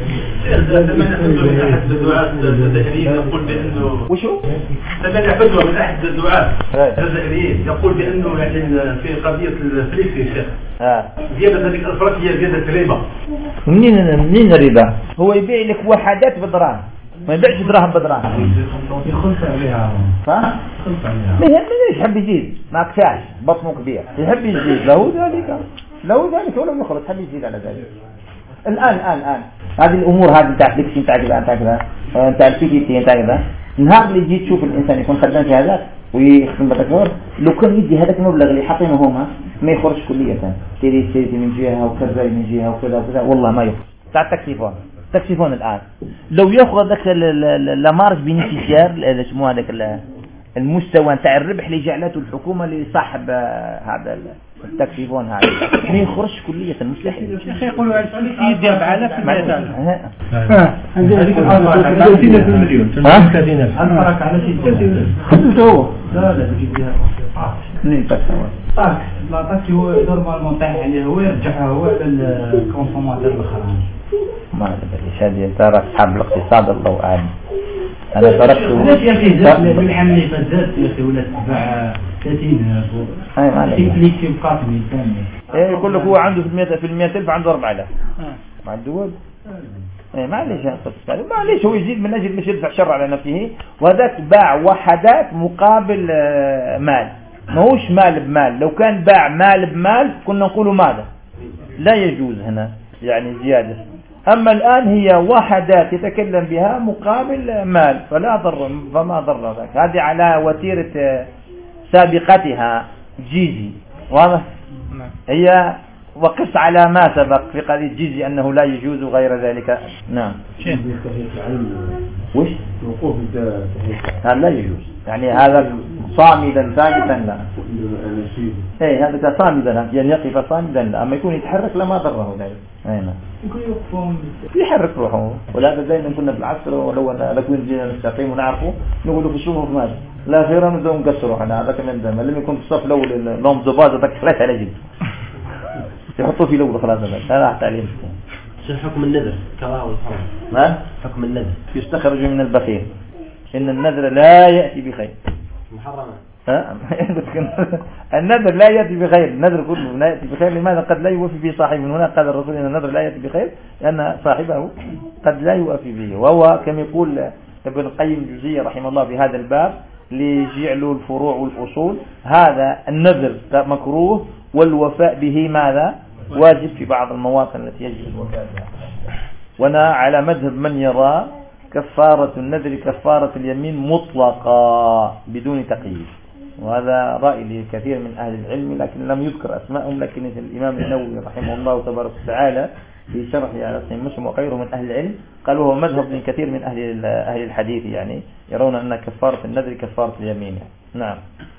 أحد الدعاة الجزائريين يقول بأنه وشو؟ سمعنا فتوى من أحد الدعاة الجزائريين يقول بأنه يعني في قضية الفليس يا شيخ زيادة هذيك الأفراد هي زيادة الربا. منين الربا؟ هو يبيع لك وحدات بدراهم ما يبيعش دراهم بدراهم. يخلص عليها. ما يحب يزيد ما كفاش بطنه كبير يحب يزيد له ذلك ولو يخلص يحب يزيد على ذلك. الآن هذه الأمور هذه نتاع فليكسي نتاع نتاع الفيكيتي نتاع كذا النهار اللي يجي تشوف الإنسان يكون خدام في هذاك ويخدم بتكور لو كان يدي هذاك المبلغ اللي حاطينه هما ما يخرجش كلية تيري من جهة وكذا من جهة وكذا وكذا والله ما يخرج تاع تكسيفون الآن لو يأخذ ذاك لامارج بينيفيسيار اسمه هذاك المستوى نتاع الربح اللي جعلته الحكومة لصاحب هذا التكسيفون هذا ما يخرج كلية مستحيل. يا أخي يقولوا على الفلوس يدير بعلاف في الميدان. عندي هذيك الحاجة 30 مليون 30 أنفرك على 60 خذته هو لا تجيبها منين تكسر لا تكسي هو نورمالمون طايح عليه هو يرجعها هو للكونسوماتور الآخرين. ما أدري هذه ترى أصحاب الاقتصاد الله أعلم. أنا تركته. ليش يا أخي زاد بالعام اللي فات زاد يا أخي ولا 37 أي ما عليه. ليك في قاتمي ثاني. إيه يقول لك هو عنده في 100,000 عنده 4000. مع الدول. إيه معليش معليش هو يزيد من أجل مش يدفع شر على نفسه وهذاك باع وحدات مقابل مال ما هوش مال بمال. لو كان باع مال بمال كنا نقول ماذا لا يجوز هنا يعني زيادة. أما الآن هي وحدات يتكلم بها مقابل مال فما ضر ذلك. هذه على وتيرة سابقتها جيزي واضح هي وقس على ما سبق في قضية جيزي أنه لا يجوز غير ذلك. نعم وش وقوف هذا لا يجوز يعني هذا صامدا ثابتا لا ايه هذا صامدا يعني يقف صامدا لا اما يكون يتحرك لما ضره ذلك. اي نعم يحرك روحه ولا زي كنا في العصر ولو لو كنا نستقيم ونعرفه نقول في شوفوا ماذا لا خيرا نبداو نقصروا احنا هذا كمان دائما لم يكن في الصف الاول لهم زباز هذاك ثلاثه على جد يحطوا في الاول خلاص هذا حتى عليه. حكم النذر كراهه والحرام ما حكم النذر يستخرج من البخيل إن النذر لا يأتي بخير محرمة. النذر لا يأتي بخير. النذر كله لا يأتي بخير. لماذا قد لا يوفي به صاحبه؟ هنا قال الرسول إن النذر لا يأتي بخير لأن صاحبه قد لا يوفي به. وهو كما يقول ابن القيم الجوزية رحمه الله في هذا الباب لجعل الفروع والأصول هذا النذر مكروه والوفاء به ماذا واجب في بعض المواطن التي يجب الوفاء بها. وانا على مذهب من يرى كفارة النذر كفارة اليمين مطلقة بدون تقييد وهذا رأي لكثير من أهل العلم لكن لم يذكر أسماءهم. لكن الإمام النووي رحمه الله تبارك وتعالى في شرح على صحيح مسلم وغيره من أهل العلم قالوا هو مذهب من كثير من أهل الحديث يعني يرون أن كفارة النذر كفارة اليمين يعني. نعم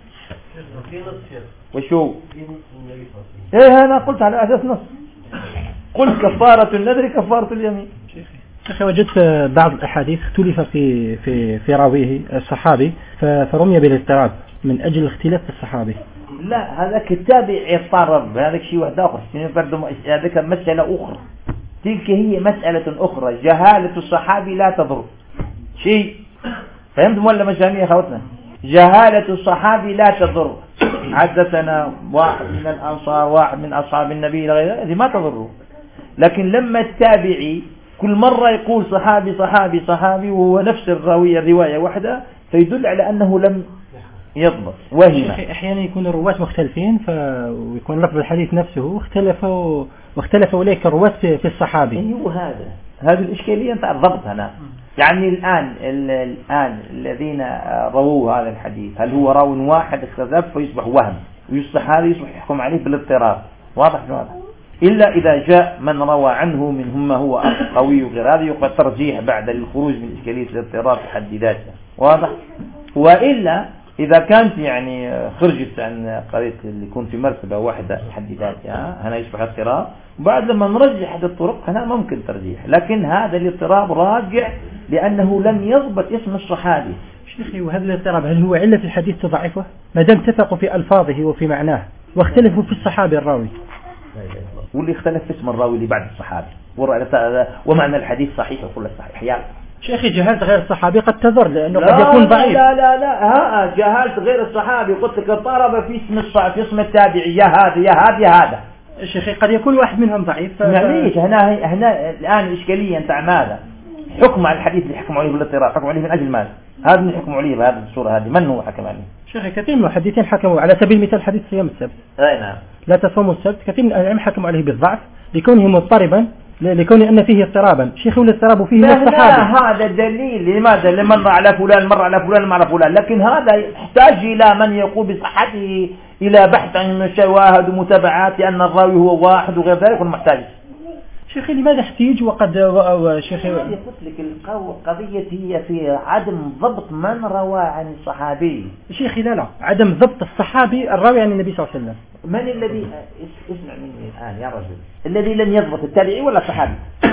وشو ايه انا قلت على اساس نص قلت كفارة النذر كفارة اليمين. شيخي وجدت بعض الاحاديث اختلف في راويه الصحابي فرمي بالاضطراب من اجل الاختلاف في الصحابي. لا هذا كتاب اضطرب هذا شيء واحد اخر هذاك مسألة اخرى تلك هي مسألة اخرى. جهالة الصحابي لا تضر شيء فهمتم ولا مش فاهمين يا اخوتنا؟ جهالة الصحابي لا تضر حدثنا واحد من الأنصار واحد من أصحاب النبي هذه ما تضره. لكن لما التابعي كل مرة يقول صحابي صحابي صحابي وهو نفس الرواية واحدة، فيدل على أنه لم يضبط. وهم أحيانا يكون الرواة مختلفين ويكون لفظ الحديث نفسه واختلفوا إليك الرواة في الصحابي. أيوه هذه الإشكالية أنت ضبطها هنا. يعني الآن الذين رووا هذا الحديث هل هو راو واحد اختلف فيصبح وهم، ويصبح هذا يصبح يحكم عليه بالاضطراب. واضح؟ إلا إذا جاء من روى عنه منهم ما هو قوي وغير هذا يقبل ترجيح بعد الخروج من إشكالية الاضطراب في حد ذاته. واضح؟ وإلا إذا كانت يعني خرجت عن قضية اللي يكون في مرتبة واحدة في حد ذاتها هنا يصبح اضطراب، وبعد لما نرجح هذه الطرق هنا ممكن ترجيح. لكن هذا الاضطراب راجع لأنه لم يضبط اسم الصحابي. شيخي وهذا الاضطراب هل هو علة الحديث تضعفه ما دام اتفقوا في ألفاظه وفي معناه واختلفوا في الصحابي الراوي؟ واللي اختلف في اسم الراوي اللي بعد الصحابي ومعنى الحديث صحيح وكل صحيح. يعني شيخي جهالة غير الصحابي قد تضر لأنه قد يكون ضعيف. لا جهالة غير الصحابي قلت لك اضطرب في اسم التابعي يا هذا. شيخي قد يكون واحد منهم ضعيف. معليش هنا الآن إشكالية أنت ماذا حكم على الحديث اللي حكموا عليه بالاضطراب، حكموا عليه من أجل ماذا؟ هذا اللي حكموا عليه بهذه الصورة هذه من هو حكم عليه؟ شيخي كثير من المحدثين حكموا على سبيل المثال حديث صيام السبت. أي نعم. لا تصوموا السبت، كثير من العلماء حكموا عليه بالضعف لكونه مضطربا لكون أن فيه اضطرابا. شيخ الاضطراب فيه الصحابي. هذا دليل لماذا لمن على فلان مر على فلان مر على فلان. لكن هذا يحتاج إلى من يقول بصحته إلى بحث عن شواهد ومتابعات لأن الراوي هو واحد وغير ذلك محتاج. شيخي لماذا احتيج وقد شيخي قلت لك القضية هي في عدم ضبط من روى عن الصحابي. شيخي لا عدم ضبط الصحابي الراوي عن النبي صلى الله عليه وسلم. من الذي اسمع مني الآن يا رجل الذي لم يضبط التابعي ولا الصحابي؟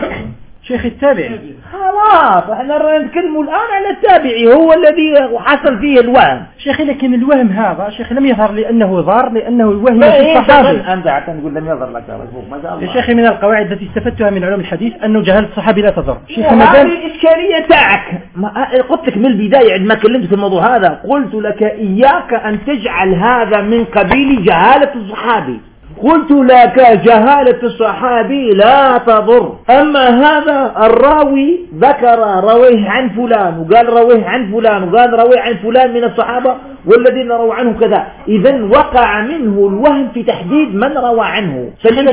شيخ التابعي. خلاص احنا نتكلم الآن على التابعي هو الذي حصل فيه الوهم. شيخي لكن الوهم هذا شيخ لم يظهر لأنه ضار لأنه الوهم في الصحابي. أنت تقول لم يظهر لك يا رجل ما شاء الله. يا شيخي من القواعد التي استفدتها من علوم الحديث أنه جهالة الصحابي لا تضر. هذه الإشكالية تاعك. قلت لك من البداية عندما كلمت في الموضوع هذا قلت لك إياك أن تجعل هذا من قبيل جهالة الصحابي. قلت لك جهالة الصحابي لا تضر. أما هذا الراوي ذكر رويه عن فلان وقال رويه عن فلان وقال رويه عن فلان من الصحابة والذين رووا عنه كذا، إذن وقع منه الوهم في تحديد من روى عنه.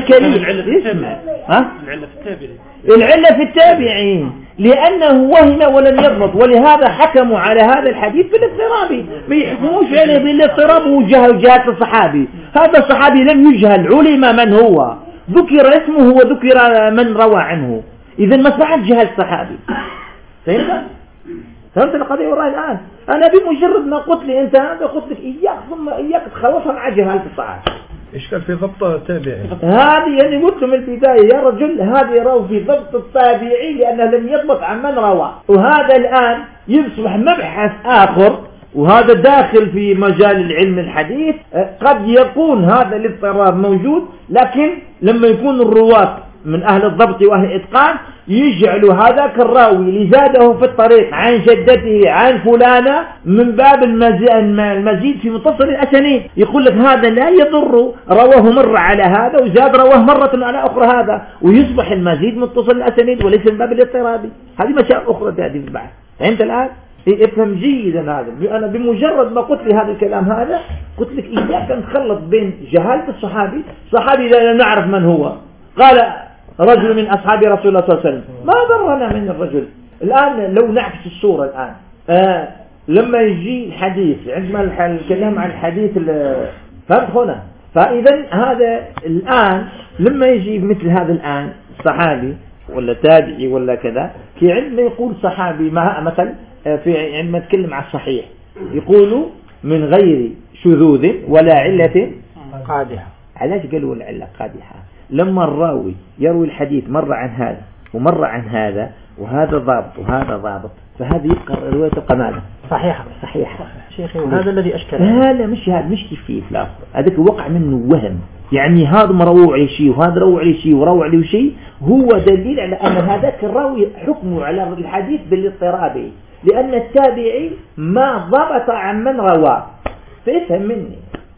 العلة في التابعين لأنه وهم ولم يضبط، ولهذا حكموا على هذا الحديث بالاضطراب. ما يحكموش عليه بالاضطراب وجهالة الصحابي. هذا الصحابي لم يجهل، علم من هو، ذكر اسمه وذكر من روى عنه، إذن ما صحت جهل الصحابي. فهمت القضية والله الآن؟ أنا بمجرد ما قلت لي أنت هذا قلت لك إياك ثم إياك تخلصها مع جهالة الصحابي. إشكال في ضبط التابعي. هذه يعني قلت من البداية يا رجل هذه روى في ضبط التابعي لأنه لم يضبط عن من روى، وهذا الآن يصبح مبحث آخر وهذا داخل في مجال العلم الحديث. قد يكون هذا الاضطراب موجود، لكن لما يكون الرواة من أهل الضبط وأهل الإتقان يجعل هذاك الراوي اللي زاده في الطريق عن جدته عن فلانة من باب المزيد في متصل الأسانيد. يقول لك هذا لا يضر رواه مرة على هذا وزاد رواه مرة على أخرى هذا، ويصبح المزيد متصل الأسانيد وليس من باب الاضطرابي. هذه مشاكل أخرى تأتي في البحث. أنت الآن افهم جيدا هذا. أنا بمجرد ما قلت لي هذا الكلام هذا قلت لك إياك أن تخلط بين جهالة الصحابي، صحابي لا نعرف من هو، قال رجل من أصحاب رسول الله صلى الله عليه وسلم، ما ضرنا من الرجل. الآن لو نعكس الصورة الآن لما يجي الحديث عندما الكلام عن الحديث فهمت هنا. فإذا هذا الآن لما يجي مثل هذا الآن صحابي ولا تابعي ولا كذا، في عندما يقول صحابي مثل في عندما يتكلم عن الصحيح يقولوا من غير شذوذ ولا علة قادحة. علاش قالوا العلة قادحة؟ لما الراوي يروي الحديث مرة عن هذا ومرة عن هذا وهذا ضابط وهذا ضابط، فهذه يبقى روايته قمالة صحيحة. شيخي وهذا الذي أشكل. هذا مش كيف لا هذاك وقع منه وهم. يعني هذا مروع عليه شيء وهذا روع عليه شيء وروع عليه شيء، هو دليل على أن هذاك الراوي حكمه على الحديث بالاضطرابي، لأن التابعي ما ضبط عن من رواه. فافهم مني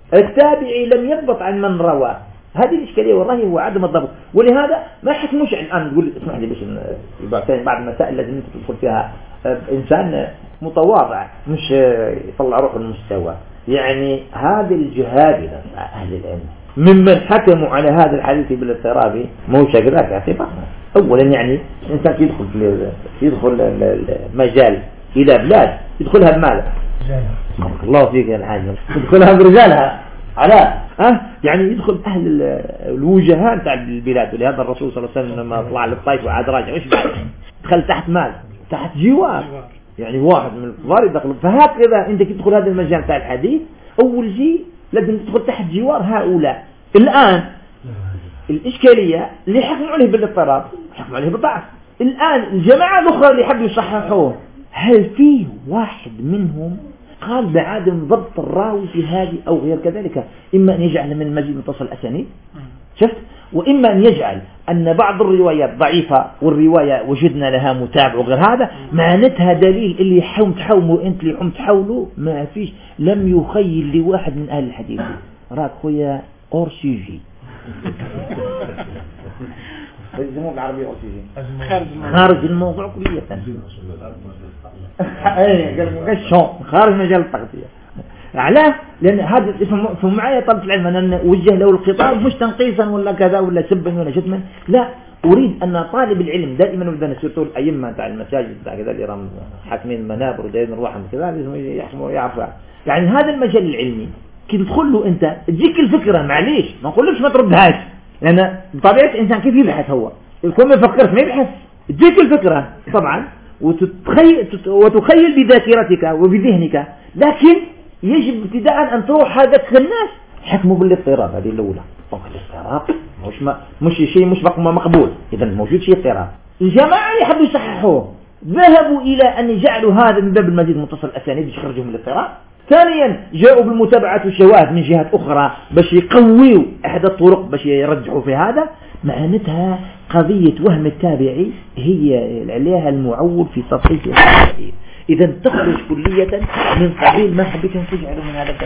التابعي لم يضبط عن من روى. هذه الإشكالية والله هو عدم الضبط، ولهذا ما حكموش الآن نقول اسمح لي باش بعض المسائل لازم تدخل فيها إنسان متواضع مش يطلع روحه المستوى. يعني هذه الجهابرة أهل العلم ممن حكموا على هذا الحديث بالاضطراب موش كذاك اعتبار. أولا يعني الإنسان يدخل المجال إلى بلاد يدخلها بماذا؟ الله فيك يا الحاج، يدخلها برجالها على يعني يدخل أهل الوجهاء تاع البلاد. ولهذا الرسول صلى الله عليه وسلم لما طلع للطائف وعاد راجع ايش بعد؟ دخل تحت مال تحت جوار، يعني واحد من الكبار يدخل. فهكذا انت تدخل هذا المجال تاع الحديث أول شيء لازم تدخل تحت جوار هؤلاء. الآن الإشكالية اللي حكموا عليه بالاضطراب حكموا عليه بالضعف. الآن الجماعة الأخرى اللي حبوا يصححوه هل فيه واحد منهم قال بعدم ضبط الراوي في هذه أو غير كذلك؟ إما أن يجعل من المزيد متصل أسانيد شفت، وإما أن يجعل أن بعض الروايات ضعيفة والرواية وجدنا لها متابع وغير هذا. معناتها دليل اللي حوم تحوموا أنت اللي حوم تحولوا ما فيش، لم يخيل لواحد من أهل الحديث راك خويا أورسيجي الجمهور العربي أورسيجي خارج الموضوع كلية خارج مجال التغطية. علاه؟ لأن هذا اسمه معايا طلب العلم أن أوجه له الخطاب مش تنقيصا ولا كذا ولا سبا ولا شتما، لا أريد أن طالب العلم دائما ولدنا سيرتوا الأئمة تاع المساجد تاع كذا اللي رام حاكمين المنابر ودايرين روحهم كذا لازم يحكموا يعرفوا. يعني هذا المجال العلمي كي تدخل له أنت تجيك الفكرة معليش ما نقولكش ما تردهاش، لأن بطبيعة الإنسان كيف يبحث هو يكون ما يفكرش ما يبحث تجيك الفكرة طبعا وتخيل بذاكرتك وبذهنك، لكن يجب ابتداء أن تروح هذاك الناس حكموا بالاضطراب. هذه الأولى الاضطراب مش شيء مش مقبول، إذا موجود شيء اضطراب. الجماعة يحبوا يصححوه ذهبوا إلى أن يجعلوا هذا من باب المزيد متصل أسانيد باش يخرجوا من الاضطراب. ثانيا جاءوا بالمتابعات والشواهد من جهات أخرى باش يقويوا أحد الطرق باش يرجعوا في هذا. معناتها قضية وهم التابعي هي عليها المعول في تصحيح الحديث. إذا تخرج كلية من قبيل ما حبيت أن تجعله من هذا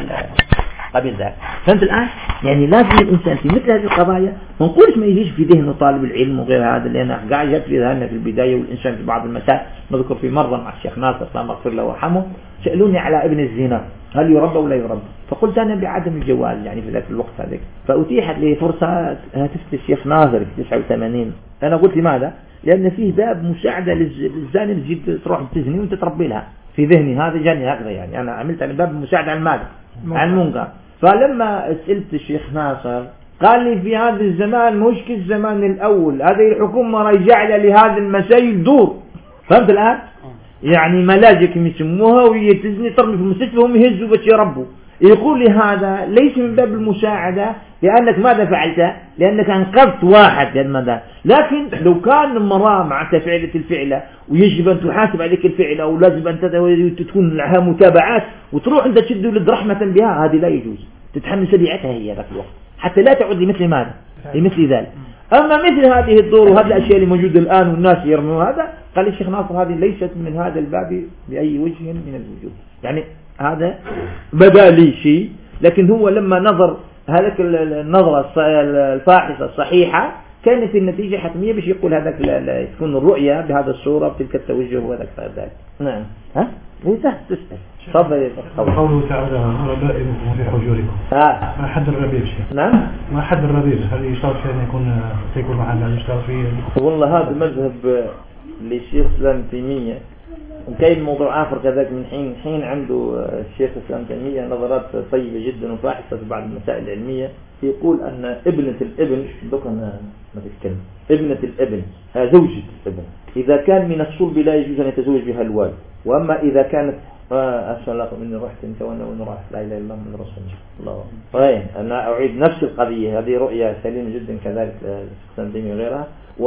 قبيل ذلك. فهمت الآن؟ يعني لازم الإنسان في مثل هذه القضايا ما نقولش ما يجيش في ذهنه طالب العلم وغير هذا، لأن قاعد جات في ذهننا في البداية والإنسان في بعض المسائل. نذكر في مرة مع الشيخ ناصر الله يغفر له ويرحمه سألوني على ابن الزنا هل يربى ولا يربى، فقلت أنا بعدم الجواز يعني في ذاك الوقت هذاك. فأتيحت لي فرصة هتفت الشيخ ناصر في 89. أنا قلت لماذا؟ لأن فيه باب مساعدة للزاني تجي تروح تزني وانت تربي لها في ذهني. هذا جاني هكذا يعني أنا عملت على باب مساعدة عن ماذا؟ عن منكر. فلما سألت الشيخ ناصر قال لي في هذا الزمان مش كالزمان الأول، هذه الحكومة رجعنا لهذه المسائل دور. فهمت الآن؟ يعني ملاجئ يسموها وهي تزني ترمي في المستشفى وهم يهزوا باش يربوا. يقول لي هذا ليس من باب المساعدة لأنك ماذا فعلت؟ لأنك أنقذت واحد لماذا؟ لكن لو كان المرأة مع تفعيلة الفعلة ويجب أن تحاسب عليك الفعلة ولازم أن تكون لها متابعات وتروح أنت تشد ولد رحمة بها، هذه لا يجوز، تتحمل سبيعتها هي ذاك الوقت حتى لا تعود لمثل ماذا؟ لمثل ذلك. أما مثل هذه الدور وهذه الأشياء اللي موجودة الآن والناس يرموا هذا، قال الشيخ ناصر هذه ليست من هذا الباب بأي وجه من الوجوه. يعني هذا بدا لي شيء، لكن هو لما نظر هذاك النظرة الفاحصة الصحيحة كانت النتيجة حتمية باش يقول هذاك تكون الرؤية بهذا الصورة بتلك التوجه وهذاك ذلك. نعم ها ليس تسأل تفضل. قوله تعالى ربائبكم في حجوركم ما حد الربيب شيء. نعم ما حد الربيب هل يشترط في أن يكون محل يشترط فيه؟ والله هذا مذهب للشيخ الإسلام تيمية، وكاين موضوع آخر كذلك من حين عنده الشيخ الإسلام تيمية نظرات طيبة جدا وفاحصة في بعض المسائل العلمية. يقول أن ابنة الابن ما تتكلم ابنة الابن زوجة الابن إذا كان من الصلب لا يجوز أن يتزوج بها الوالد، وأما إذا كانت أسأل الله من رحت انت وأنا راح لا إله إلا الله من رسول الله. طيب أنا أعيد نفس القضية، هذه رؤية سليمة جدا كذلك الإسلام تيمية وغيرها.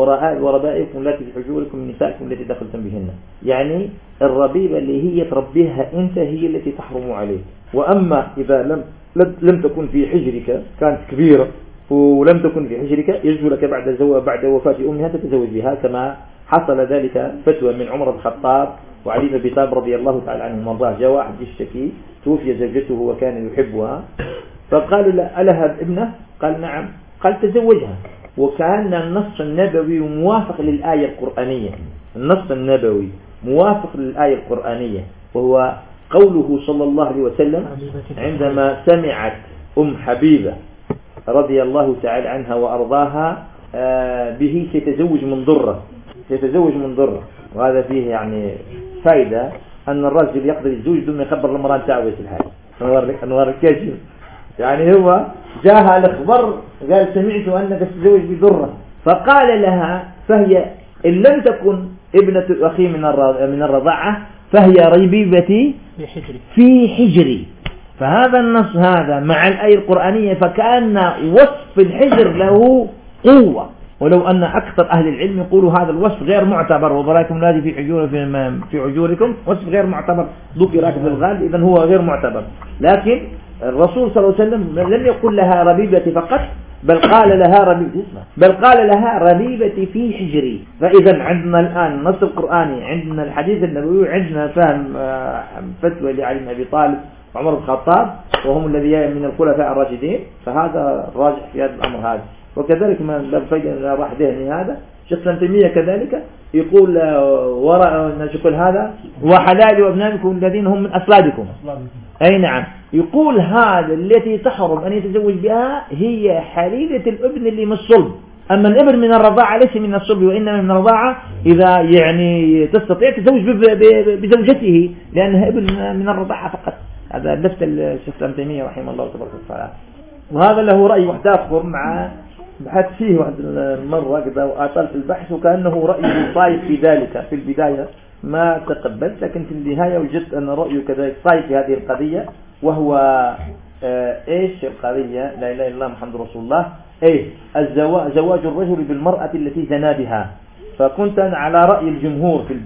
وربائكم التي في حجوركم من نسائكم التي دخلتم بهن، يعني الربيبة اللي هي تربيها أنت هي التي تحرم عليك. وأما إذا لم تكن في حجرك كانت كبيرة ولم تكن في حجرك يجوز لك بعد وفاة أمها تتزوج بها، كما حصل ذلك فتوى من عمر بن الخطاب وعلي بن أبي طالب رضي الله تعالى عنهم وارضاه. جاء واحد يشتكي توفي زوجته وكان يحبها فقالوا له ألها ابنه؟ قال نعم. قال تزوجها. وكأن النص النبوي موافق للآية القرآنية. النص النبوي موافق للآية القرآنية، وهو قوله صلى الله عليه وسلم عندما سمعت حبيبة رضي الله تعالى عنها وأرضاها به سيتزوج من ضرة. وهذا فيه يعني فائدة أن الرجل يقدر يتزوج بدون ما يخبر المرأة تاعه في الحال. أنوار الكاشف يعني هو جاءها الأخبار قال سمعت أنك تتزوج بضرة، فقال لها فهي إن لم تكن ابنة أخي من الرضاعة فهي ربيبتي في حجري. فهذا النص هذا مع الآية القرآنية فكأن وصف الحجر له قوة، ولو أن أكثر أهل العلم يقولوا هذا الوصف غير معتبر، وبراكم الذي في عجوركم وصف غير معتبر ذكر في الغالب، إذن هو غير معتبر. لكن الرسول صلى الله عليه وسلم لم يقل لها ربيبتي فقط، بل قال لها ربيبتي في حجري. فإذا عندنا الآن النص القرآني، عندنا الحديث النبوي، عندنا فهم فتوى لعلي بن أبي طالب وعمر بن الخطاب وهم الذين من الخلفاء الراشدين، فهذا راجح في هذا الأمر هذا. وكذلك ما بفيدنا راح ذهني هذا شيخ ابن تيمية كذلك يقول نقول هذا وحلال وابنائكم الذين هم من أصلابكم. أي نعم، يقول هذا التي تحرم أن يتزوج بها هي حليلة الابن اللي من الصلب. أما الابن من الرضاعة ليس من الصلب، وإنما من الرضاعة إذا يعني تستطيع تزوج بزوجته لأنها ابن من الرضاعة فقط. هذا لفت الشيخ ابن تيمية رحمه الله تبارك وتعالى. وهذا له رأي واحد آخر مع بحث فيه واحد مرة كذا وأطال في البحث، وكأنه رأيه صايب في ذلك في البداية ما تقبلت، لكن في النهاية وجدت أن رأيه كذلك صايب في هذه القضية. وهو إيش القضية؟ لا إله إلا الله محمد رسول الله. زواج الرجل بالمرأة التي زنى بها. فكنت أنا على رأي الجمهور في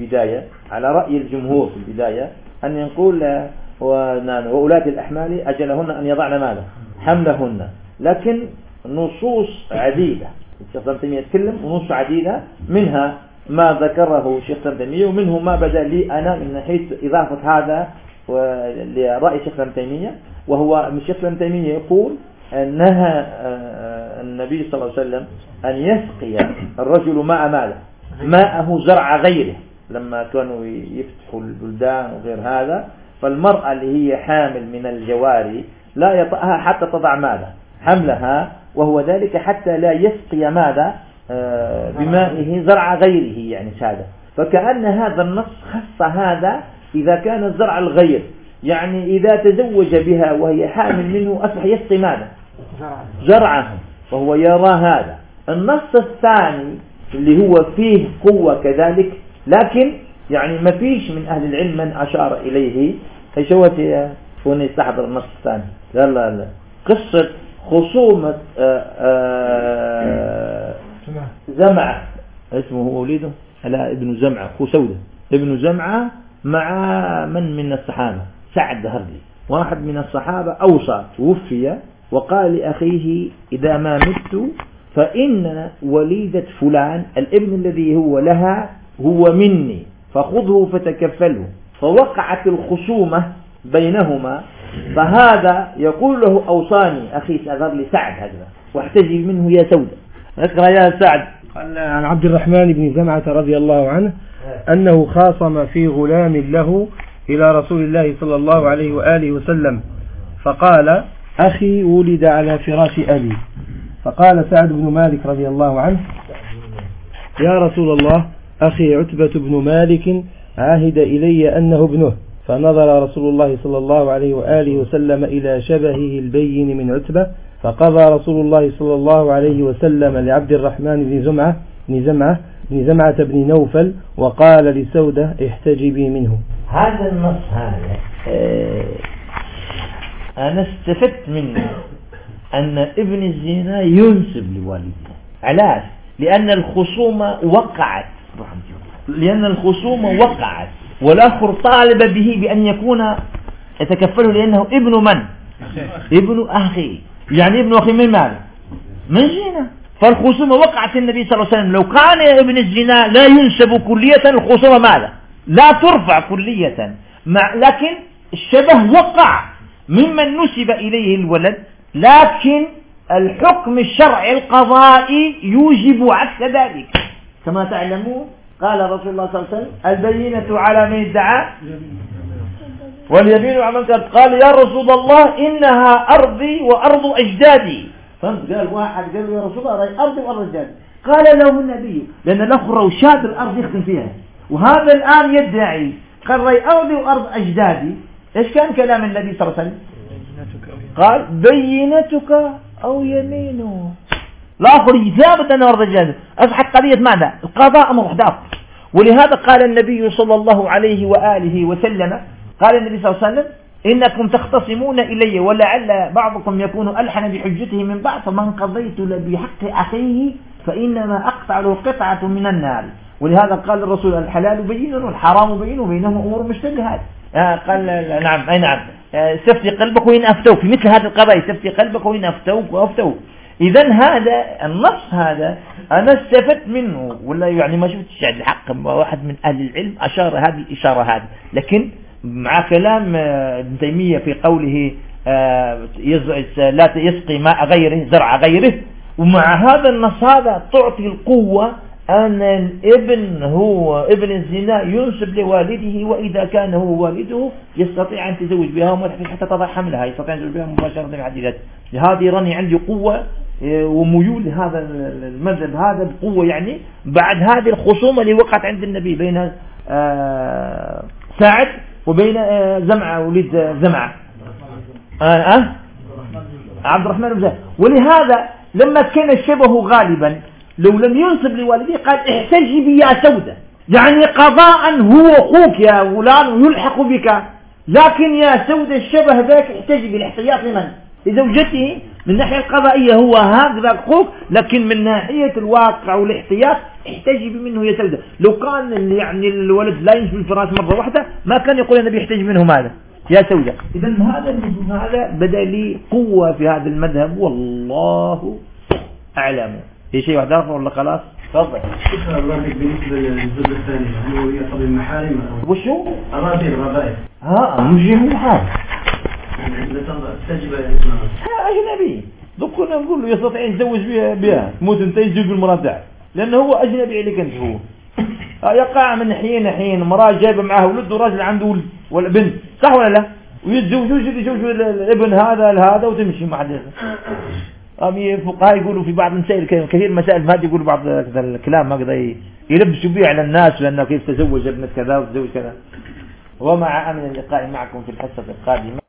البداية أن يقول وأولات الأحمال أجلهن أن يضعن ماذا؟ حملهن. لكن نصوص عديدة الشيخ ابن تيمية يتكلم، ونصوص عديدة منها ما ذكره الشيخ ابن تيمية، ومنه ما بدأ لي أنا من حيث إضافة هذا لرأي الشيخ ابن تيمية. وهو الشيخ ابن تيمية يقول نهى النبي صلى الله عليه وسلم أن يسقي الرجل ماءه زرع غيره لما كانوا يفتحوا البلدان وغير هذا. فالمرأة اللي هي حامل من الجواري لا يطأها حتى تضع حملها، وهو ذلك حتى لا يسقي بمائه زرع غيره يعني هذا. فكأن هذا النص خص هذا إذا كان الزرع الغير، يعني إذا تزوج بها وهي حامل منه أصبح يسقي زرعه، وهو يرى هذا. النص الثاني اللي هو فيه قوة كذلك، لكن يعني ما فيش من أهل العلم من أشار إليه. شوتي هنا يستحضر النص الثاني. لا قصة خصومة زمعة اسمه وليده ابن زمعة خسودة ابن زمعة مع من الصحابة سعد هرلي. واحد من الصحابة أوصى توفي وقال لأخيه إذا ما مت فإن وليدة فلان الابن الذي هو لها هو مني فخذه فتكفله. فوقعت الخصومة بينهما، فهذا يقول له أوصاني أخي سأذر لي سعد هذا واحتجي منه يا سودة. اقرأ يا سعد. قال عن عبد الرحمن بن زمعة رضي الله عنه أنه خاصم في غلام له إلى رسول الله صلى الله عليه وآله وسلم، فقال أخي ولد على فراش أبي. فقال سعد بن مالك رضي الله عنه يا رسول الله أخي عتبة بن مالك عاهد إلي أنه ابنه. فنظر رسول الله صلى الله عليه وآله وسلم إلى شبهه البين من عتبة، فقضى رسول الله صلى الله عليه وسلم لعبد الرحمن بن زمعة بن نوفل وقال لسودة احتجبي منه. هذا النص هذا أنا استفدت منه أن ابن الزنا ينسب لوالده. علاش؟ لأن الخصومة وقعت والآخر طالب به بأن يكون يتكفله لأنه ابن من؟ ابن أخي، يعني ابن أخي من ماذا؟ من زنا. فالخصومة وقعت النبي صلى الله عليه وسلم. لو كان ابن الزنا لا ينسب كلية الخصومة ماذا؟ لا ترفع كلية، لكن الشبه وقع ممن نسب إليه الولد لكن الحكم الشرعي القضائي يوجب عكس ذلك. كما تعلمون قال رسول الله صلى الله عليه وسلم البينة على من ادعى واليمين على من كذب. قال يا رسول الله إنها أرضي وأرض أجدادي. فهمت؟ قال واحد قال يا رسول الله أرضي وأرض أجدادي. قال له النبي لأن الأخرى وشاد الأرض يختم فيها، وهذا الآن يدعي قال رأي أرضي وأرض أجدادي. إيش كان كلام النبي صلى الله عليه وسلم؟ قال بينتك أو يمينه. الآخر ثابت أن أرض أجدادي. أصبحت قضية ماذا؟ القضاء أمر أحداث. ولهذا قال النبي صلى الله عليه وآله وسلم قال النبي صلى الله عليه وسلم إنكم تختصمون إلي ولعل بعضكم يكون ألحن بحجته من بعض فمن قضيت بحق أخيه فإنما أقطع له قطعة من النار. ولهذا قال الرسول الحلال بين والحرام بين وبينهما أمور مشتبهات. قال نعم أي نعم استفتي قلبك وإن أفتوك في مثل هذه القضايا، استفتي قلبك وإن أفتوك وأفتوك. إذن هذا النص هذا أنا استفدت منه ولا يعني ما شفتش الحق واحد من أهل العلم أشار هذه الإشارة هذه، لكن مع كلام ابن تيمية في قوله لا يسقي ماء غيره زرع غيره، ومع هذا النص هذا تعطي القوة أن الابن هو ابن الزنا ينسب لوالده، وإذا كان هو والده يستطيع أن تزوج بها وما تحتاج حتى تضع حملها، يستطيع أن يزوج بها مباشرة من عديدات. لهذا يراني عندي قوة وميول لهذا المذهب هذا بقوة، يعني بعد هذه الخصومة اللي وقعت عند النبي بين سعد وبين زمعة وليد زمعة عبد الرحمن بن زيد. ولهذا لما كان الشبه غالبا لو لم ينسب لوالديه قال احتجبي يا سودة، يعني قضاء هو أخوك يا فلان ويلحق بك، لكن يا سودة الشبه ذاك احتجبي. الاحتياط لمن؟ لزوجته. من الناحية القضائية هو هكذا أخوك، لكن من ناحية الواقع والاحتياط احتجبي منه يا سودة. لو كان يعني الولد لا ينسب الفراش مرة واحدة ما كان يقول النبي يحتجب منه ماذا؟ يا سودة. إذن هذا بدأ لي قوة في هذا المذهب والله أعلم. في شيء واحد آخر ولا خلاص؟ تفضل. شكرا الرابط بالنسبة للجزء الثاني هل هو يقضي المحارم وشو؟ الربائع مش محارم تجب أجنبي. كنا نقول له يستطيع يتزوج بها موت انت يزوج بالمرضع، لأنه هو أجنبي عليك أنت. هو يقع من حين مرأة جايبة معها ولد وراجل عنده ولد ولا بنت، صح ولا لا؟ ويتزوجوا الابن هذا وتمشي مع هذا. الفقهاء يقولوا في بعض المسائل كثير مسائل ما يقولوا بعض الكلام ما قضي يلبسوا به على الناس، لأنه كيف تزوج ابنة كذا وتزوج كذا. ومع أمن اللقاء معكم في الحصة القادمة.